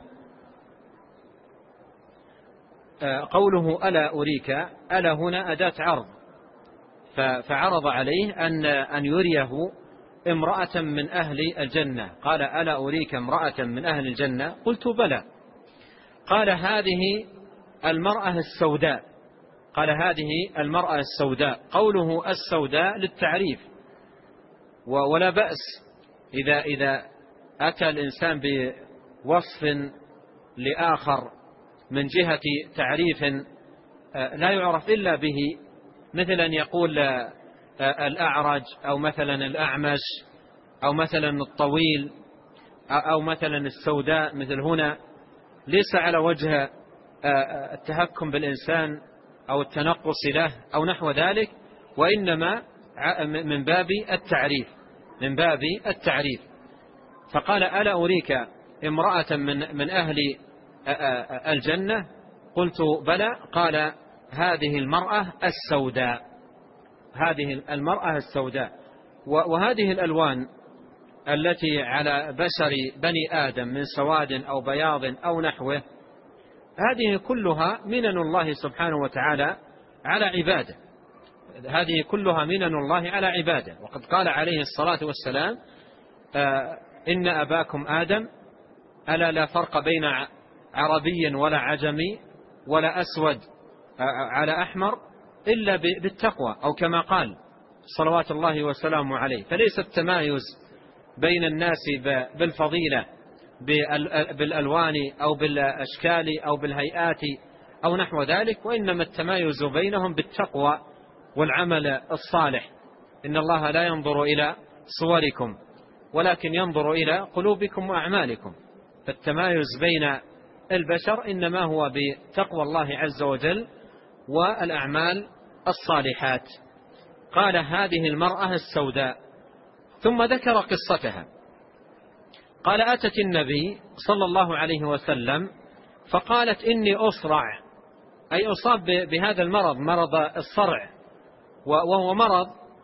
قوله ألا أريك، ألا هنا أداة عرض، فعرض عليه أن يريه امرأة من أهل الجنة. قال: ألا أريك امرأة من أهل الجنة؟ قلت: بلى. قال: هذه المرأة السوداء. قال: هذه المرأة السوداء. قوله السوداء للتعريف، ولا بأس إذا أتى الإنسان بوصف لآخر من جهة تعريف لا يعرف إلا به، مثلا يقول الأعرج، أو مثلا الأعمش، أو مثلا الطويل، أو مثلا السوداء مثل هنا، ليس على وجه التهكم بالإنسان أو التنقص له أو نحو ذلك، وإنما من باب التعريف. فقال: ألا أريك امرأة من أهل الجنة؟ قلت: بلى. قال: هذه المرأة السوداء. وهذه الألوان التي على بشر بني آدم من سواد أو بياض أو نحوه، هذه كلها منن الله سبحانه وتعالى على عباده، وقد قال عليه الصلاة والسلام: إن أباكم آدم، ألا لا فرق بين عربي ولا عجمي ولا أسود على أحمر إلا بالتقوى، أو كما قال صلوات الله وسلامه عليه. فليس التمايز بين الناس بالفضيلة بالألوان أو بالأشكال أو بالهيئات أو نحو ذلك، وإنما التمايز بينهم بالتقوى والعمل الصالح. إن الله لا ينظر إلى صوركم ولكن ينظر إلى قلوبكم وأعمالكم. فالتمايز بين البشر إنما هو بتقوى الله عز وجل والأعمال الصالحات. قال: هذه المرأة السوداء. ثم ذكر قصتها. قال: أتت النبي صلى الله عليه وسلم فقالت: إني أصرع، أي أصاب بهذا المرض، مرض الصرع، وهو مرض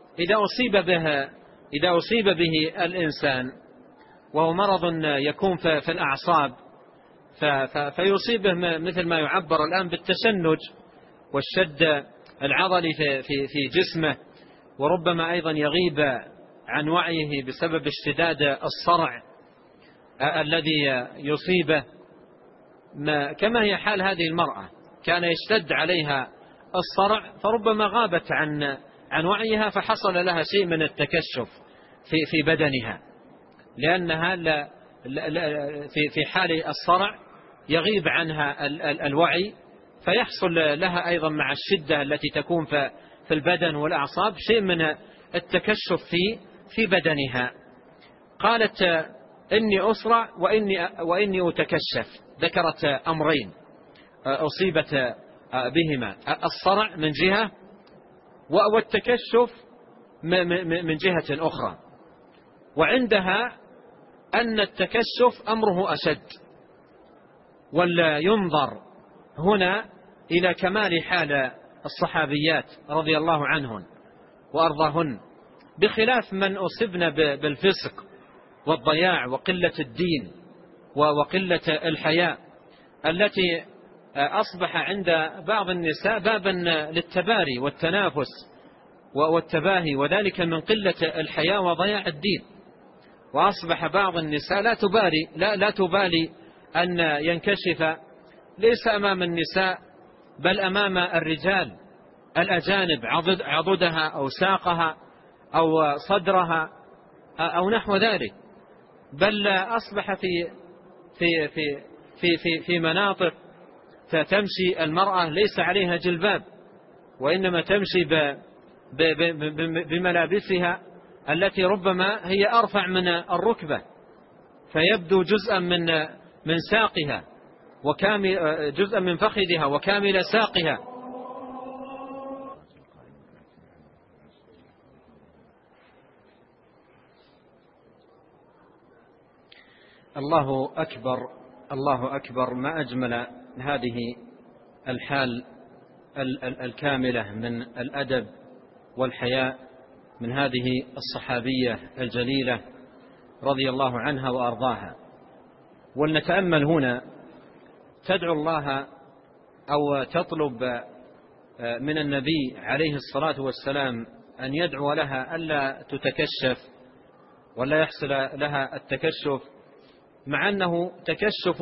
إذا أصيب به الإنسان، وهو مرض يكون في الأعصاب، فيصيبه مثل ما يعبر الآن بالتشنج والشد العضلي في جسمه، وربما أيضا يغيب عن وعيه بسبب اشتداد الصرع الذي يصيبه، كما هي حال هذه المرأة. كان يشتد عليها الصرع فربما غابت عن وعيها، فحصل لها شيء من التكشف في بدنها، لأنها في حال الصرع يغيب عنها الوعي، فيحصل لها أيضا مع الشدة التي تكون في البدن والأعصاب شيء من التكشف في بدنها. قالت: إني أصرع وإني أتكشف. ذكرت أمرين أصيبت بهما: الصرع من جهة، والتكشف من جهة أخرى. وعندها أن التكشف أمره أشد، ولا ينظر هنا إلى كمال حال الصحابيات رضي الله عنهن وأرضاهن، بخلاف من أصبن بالفسق والضياع وقلة الدين وقلة الحياء، التي أصبح عند بعض النساء بابا للتباري والتنافس والتباهي، وذلك من قلة الحياء وضياع الدين. وأصبح بعض النساء لا تبالي أن ينكشف ليس أمام النساء بل أمام الرجال الأجانب عضدها أو ساقها أو صدرها أو نحو ذلك، بل أصبح في مناطق تمشي المرأة ليس عليها جلباب، وإنما تمشي بملابسها التي ربما هي أرفع من الركبة، فيبدو جزءا من ساقها جزءا من فخذها وكامل ساقها. الله أكبر، الله أكبر، ما أجمل هذه الحال الكاملة من الأدب والحياء من هذه الصحابية الجليلة رضي الله عنها وأرضاها. ولنتأمل هنا، تدعو الله أو تطلب من النبي عليه الصلاة والسلام أن يدعو لها ألا تتكشف ولا يحصل لها التكشف، مع أنه تكشف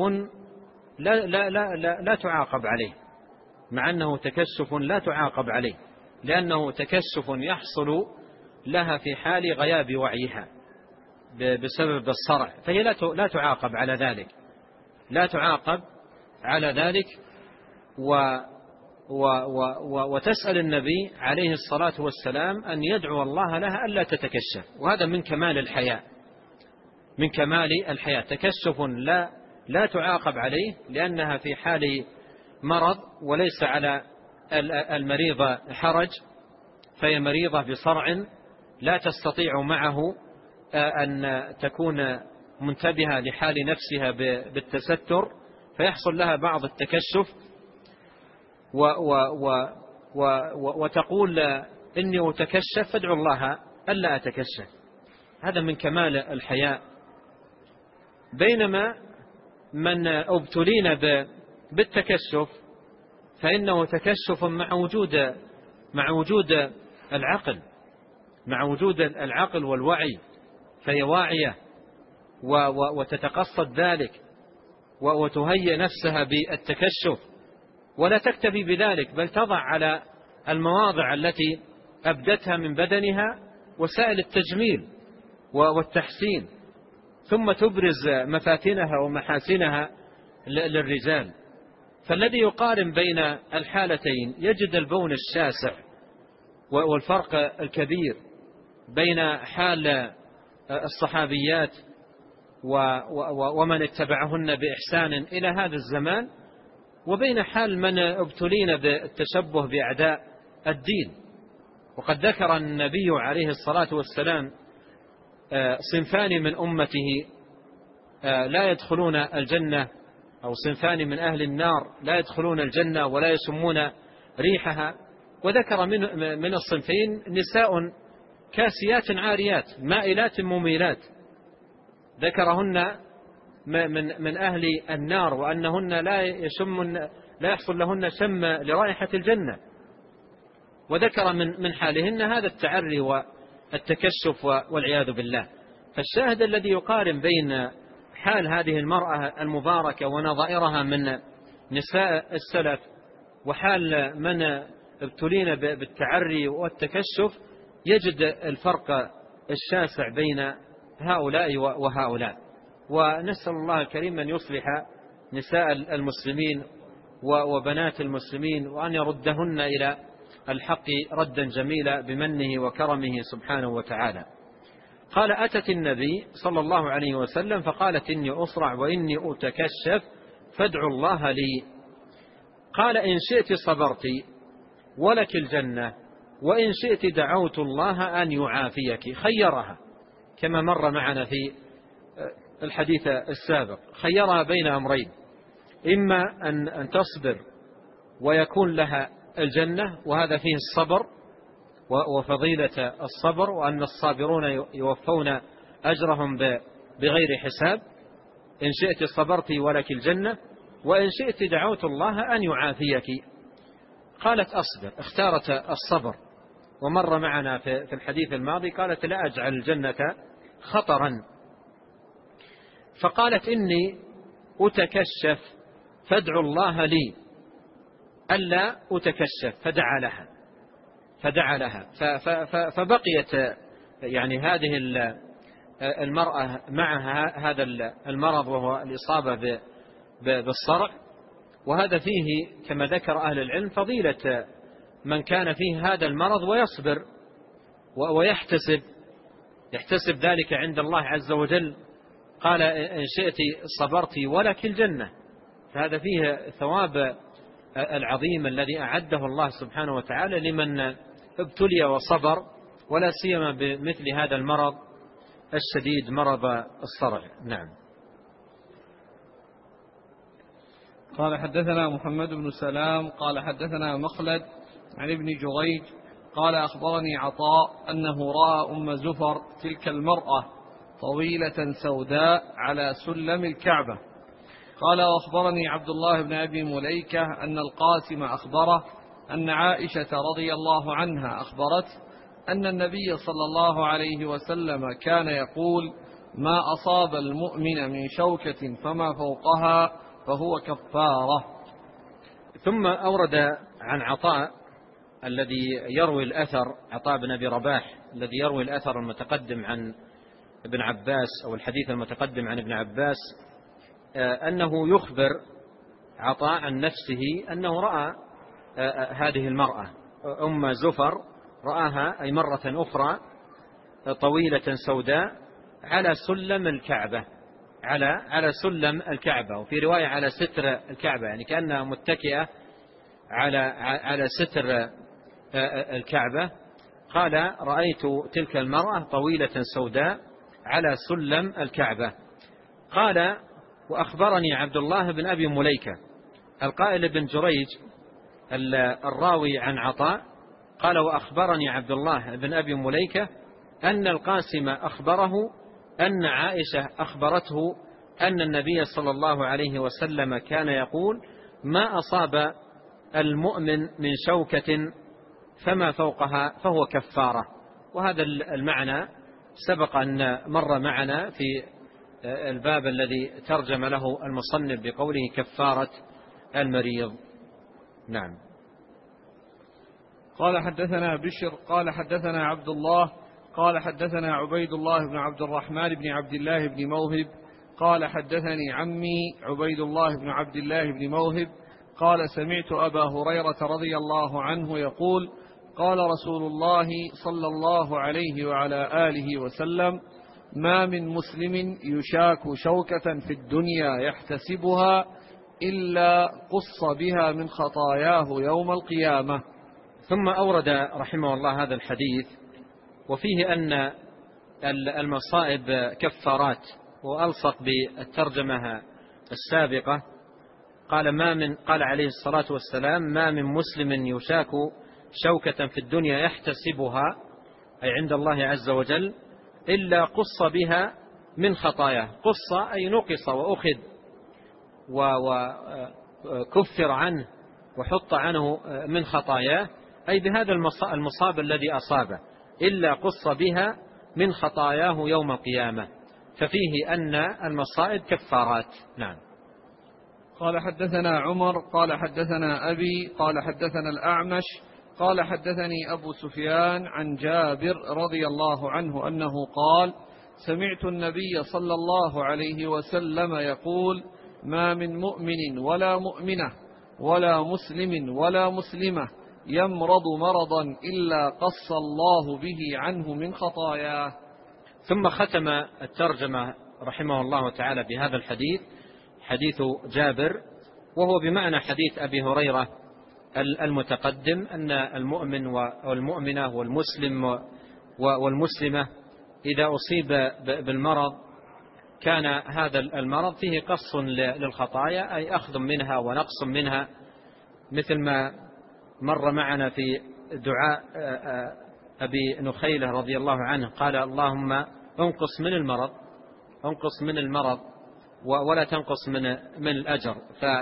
لا تعاقب عليه، مع أنه تكشف لا تعاقب عليه، لأنه تكشف يحصل لها في حال غياب وعيها بسبب الصرع، فهي لا تعاقب على ذلك، لا تعاقب على ذلك. وتسأل النبي عليه الصلاة والسلام أن يدعو الله لها ألا تتكشف، وهذا من كمال الحياء. من كمال الحياة. تكشف لا تعاقب عليه لأنها في حال مرض، وليس على المريضة حرج، فهي مريضة بصرع لا تستطيع معه أن تكون منتبهة لحال نفسها بالتستر، فيحصل لها بعض التكشف وتقول إني أتكشف فادعو الله ألا أتكشف. هذا من كمال الحياء. بينما من ابتلين بالتكشف فإنه تكشف مع وجود العقل، مع وجود العقل والوعي، فهي واعية وتتقصد ذلك وتهيئ نفسها بالتكشف، ولا تكتفي بذلك بل تضع على المواضع التي أبدتها من بدنها وسائل التجميل والتحسين، ثم تبرز مفاتنها ومحاسنها للرجال. فالذي يقارن بين الحالتين يجد البون الشاسع والفرق الكبير بين حال الصحابيات ومن اتبعهن بإحسان إلى هذا الزمان، وبين حال من ابتلين بالتشبه بأعداء الدين. وقد ذكر النبي عليه الصلاة والسلام صنفان من أمته لا يدخلون الجنة، أو صنفان من أهل النار لا يدخلون الجنة ولا يشمون ريحها. وذكر من الصنفين نساء كاسيات عاريات مائلات مميلات، ذكرهن من أهل النار وأنهن لا يحصل لهن شم لرائحة الجنة. وذكر من حالهن هذا التعري والتكشف والعياذ بالله. فالشاهد الذي يقارن بين حال هذه المرأة المباركة ونظائرها من نساء السلف وحال من ابتلين بالتعري والتكشف يجد الفرق الشاسع بين هؤلاء وهؤلاء. ونسأل الله الكريم أن يصلح نساء المسلمين وبنات المسلمين، وأن يردهن إلى الحق ردا جميلا بمنه وكرمه سبحانه وتعالى. قال: أتت النبي صلى الله عليه وسلم فقالت: إني أصرع وإني أتكشف فادعوا الله لي. قال: إن شئت صبرت ولك الجنة، وإن شئت دعوت الله أن يعافيك. خيرها كما مر معنا في الحديث السابق، خيرها بين أمرين: إما أن تصبر ويكون لها الجنة، وهذا فيه الصبر وفضيلة الصبر، وأن الصابرون يوفون أجرهم بغير حساب. إن شئت صبرت ولك الجنة، وإن شئت دعوت الله أن يعافيك. قالت: أصبر، اختارت الصبر. ومر معنا في الحديث الماضي قالت: لا أجعل الجنة خطرا. فقالت: إني أتكشف فادعوا الله لي ألا أتكشف. فدعا لها فبقيت يعني هذه المرأة معها هذا المرض، وهو الإصابة بالصرع. وهذا فيه كما ذكر أهل العلم فضيلة من كان فيه هذا المرض ويصبر يحتسب ذلك عند الله عز وجل. قال: إن شئت صبرت ولك الجنة. فهذا فيه ثواب العظيم الذي أعده الله سبحانه وتعالى لمن ابتلي وصبر، ولا سيما بمثل هذا المرض الشديد، مرض الصرع. نعم.
قال: حدثنا محمد بن سلام قال حدثنا مخلد عن ابن جريج قال: أخبرني عطاء أنه رأى أم زفر تلك المرأة طويلة سوداء على سلم الكعبة. قال: وأخبرني عبد الله بن أبي مليكة أن القاسم أخبره أن عائشة رضي الله عنها أخبرت أن النبي صلى الله عليه وسلم كان يقول: ما أصاب المؤمن من شوكة فما فوقها فهو كفارة.
ثم أورد عن عطاء الذي يروي الأثر، عطاء بن أبي رباح الذي يروي الأثر المتقدم عن ابن عباس، أو الحديث المتقدم عن ابن عباس، أنه يخبر عطاء عن نفسه أنه رأى هذه المرأة أم زفر، رآها أي مرة أخرى طويلة سوداء على سلم الكعبة، على سلم الكعبة، وفي رواية على ستر الكعبة، يعني كأنها متكئة على ستر الكعبة. قال: رأيت تلك المرأة طويلة سوداء على سلم الكعبة. قال: وأخبرني عبد الله بن أبي مليكة. القائل بن جريج الراوي عن عطاء قال: وأخبرني عبد الله بن أبي مليكة أن القاسم أخبره أن عائشة أخبرته أن النبي صلى الله عليه وسلم كان يقول: ما أصاب المؤمن من شوكة فما فوقها فهو كفارة. وهذا المعنى سبق أن مر معنا في الباب الذي ترجم له المصنف بقوله كفارة المريض. نعم.
قال: حدثنا بشر قال حدثنا عبد الله قال حدثنا عبيد الله بن عبد الرحمن بن عبد الله بن موهب قال حدثني عمي عبيد الله بن عبد الله بن موهب قال: سمعت أبا هريرة رضي الله عنه يقول: قال رسول الله صلى الله عليه وعلى آله وسلم: ما من مسلم يشاك شوكة في الدنيا يحتسبها إلا قص بها من خطاياه يوم القيامة.
ثم أورد رحمه الله هذا الحديث، وفيه أن المصائب كفارات، وألصق بالترجمة السابقة. قال عليه الصلاة والسلام: ما من مسلم يشاك شوكة في الدنيا يحتسبها، أي عند الله عز وجل، إلا قص بها من خطاياه. قص أي نقص وأخذ وكفر عنه وحط عنه من خطاياه، أي بهذا المصاب الذي أصابه، إلا قص بها من خطاياه يوم القيامة. ففيه أن المصائب كفارات. نعم.
قال: حدثنا عمر قال حدثنا أبي قال حدثنا الأعمش قال حدثني أبو سفيان عن جابر رضي الله عنه أنه قال: سمعت النبي صلى الله عليه وسلم يقول: ما من مؤمن ولا مؤمنة ولا مسلم ولا مسلمة يمرض مرضا إلا قص الله به عنه من خطاياه.
ثم ختم الترجمة رحمه الله تعالى بهذا الحديث، حديث جابر، وهو بمعنى حديث أبي هريرة المتقدم، أن المؤمن والمؤمنة والمسلم والمسلمة إذا أصيب بالمرض كان هذا المرض فيه قص للخطايا، أي أخذ منها ونقص منها، مثل ما مر معنا في دعاء أبي نخيلة رضي الله عنه، قال: اللهم انقص من المرض ولا تنقص من الأجر.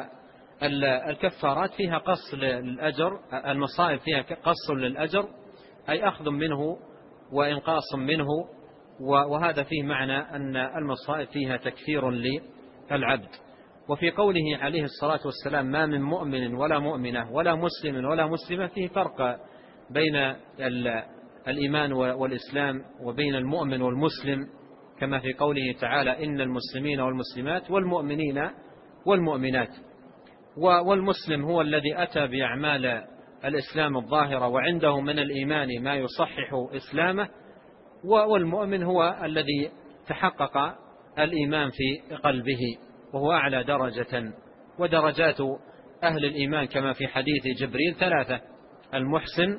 فالكفارات فيها قص للأجر، المصائب فيها قص للأجر، أي أخذ منه وإنقاص منه، وهذا فيه معنى أن المصائب فيها تكفير للعبد. وفي قوله عليه الصلاة والسلام: ما من مؤمن ولا مؤمنة ولا مسلم ولا مسلمة، فيه فرق بين الإيمان والإسلام وبين المؤمن والمسلم، كما في قوله تعالى: إن المسلمين والمسلمات والمؤمنين والمؤمنات. والمسلم هو الذي أتى بأعمال الإسلام الظاهرة وعنده من الإيمان ما يصحح إسلامه، والمؤمن هو الذي تحقق الإيمان في قلبه، وهو أعلى درجة. ودرجات أهل الإيمان كما في حديث جبريل 3: المحسن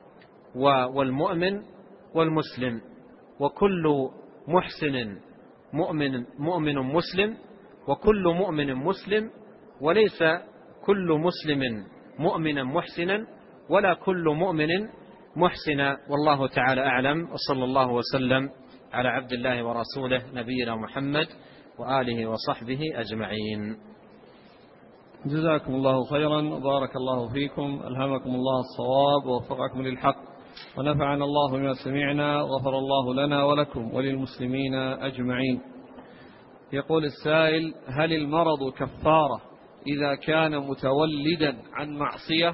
والمؤمن والمسلم. وكل محسن مؤمن مسلم، وكل مؤمن مسلم، وليس كل مسلم مؤمنا محسنا، ولا كل مؤمن محسنا. والله تعالى أعلم، وصلى الله وسلم على عبد الله ورسوله نبينا محمد وآله وصحبه أجمعين.
جزاكم الله خيرا وبارك الله فيكم، ألهمكم الله الصواب ووفقكم للحق، ونفعنا الله بما سمعنا، وغفر الله لنا ولكم وللمسلمين أجمعين. يقول السائل: هل المرض كفارة إذا كان متولدا عن معصية؟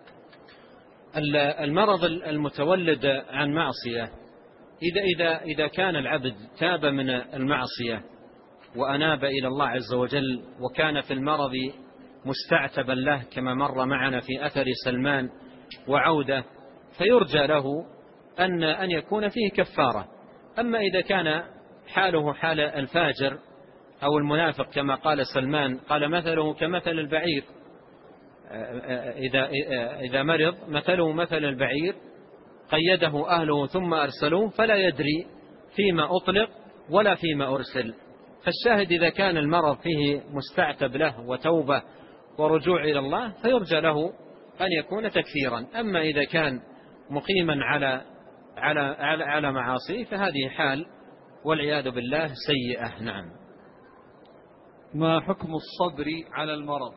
المرض المتولد عن معصية، إذا كان العبد تاب من المعصية وأناب إلى الله عز وجل وكان في المرض مستعتبا له، كما مر معنا في أثر سلمان وعودة، فيرجى له أن يكون فيه كفارة. أما إذا كان حاله حال الفاجر أو المنافق كما قال سلمان، قال مثله كمثل البعير، إذا مرض مثله مثل البعير قيده أهله ثم أرسلوه فلا يدري فيما أطلق ولا فيما أرسل. فالشاهد إذا كان المرض فيه مستعتب له وتوبة ورجوع إلى الله فيرجى له أن يكون تكفيرا. أما إذا كان مقيما على معاصيه فهذه حال والعياذ بالله سيئة. نعم.
ما حكم الصبر على المرض؟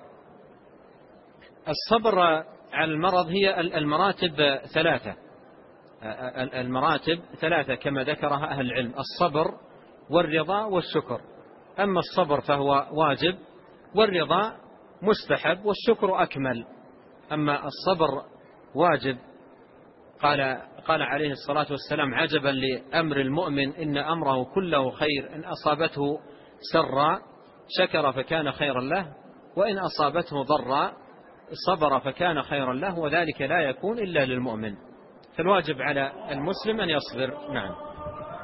الصبر على المرض هي المراتب ثلاثة، المراتب ثلاثة كما ذكرها أهل العلم: الصبر والرضا والشكر. أما الصبر فهو واجب، والرضا مستحب، والشكر أكمل. أما الصبر واجب قال عليه الصلاة والسلام: عجبا لأمر المؤمن إن أمره كله خير، إن أصابته سرا شكر فكان خيرا له، وإن أصابته ضرا صبر فكان خيرا له، وذلك لا يكون إلا للمؤمن. فالواجب على المسلم أن يصبر. نعم.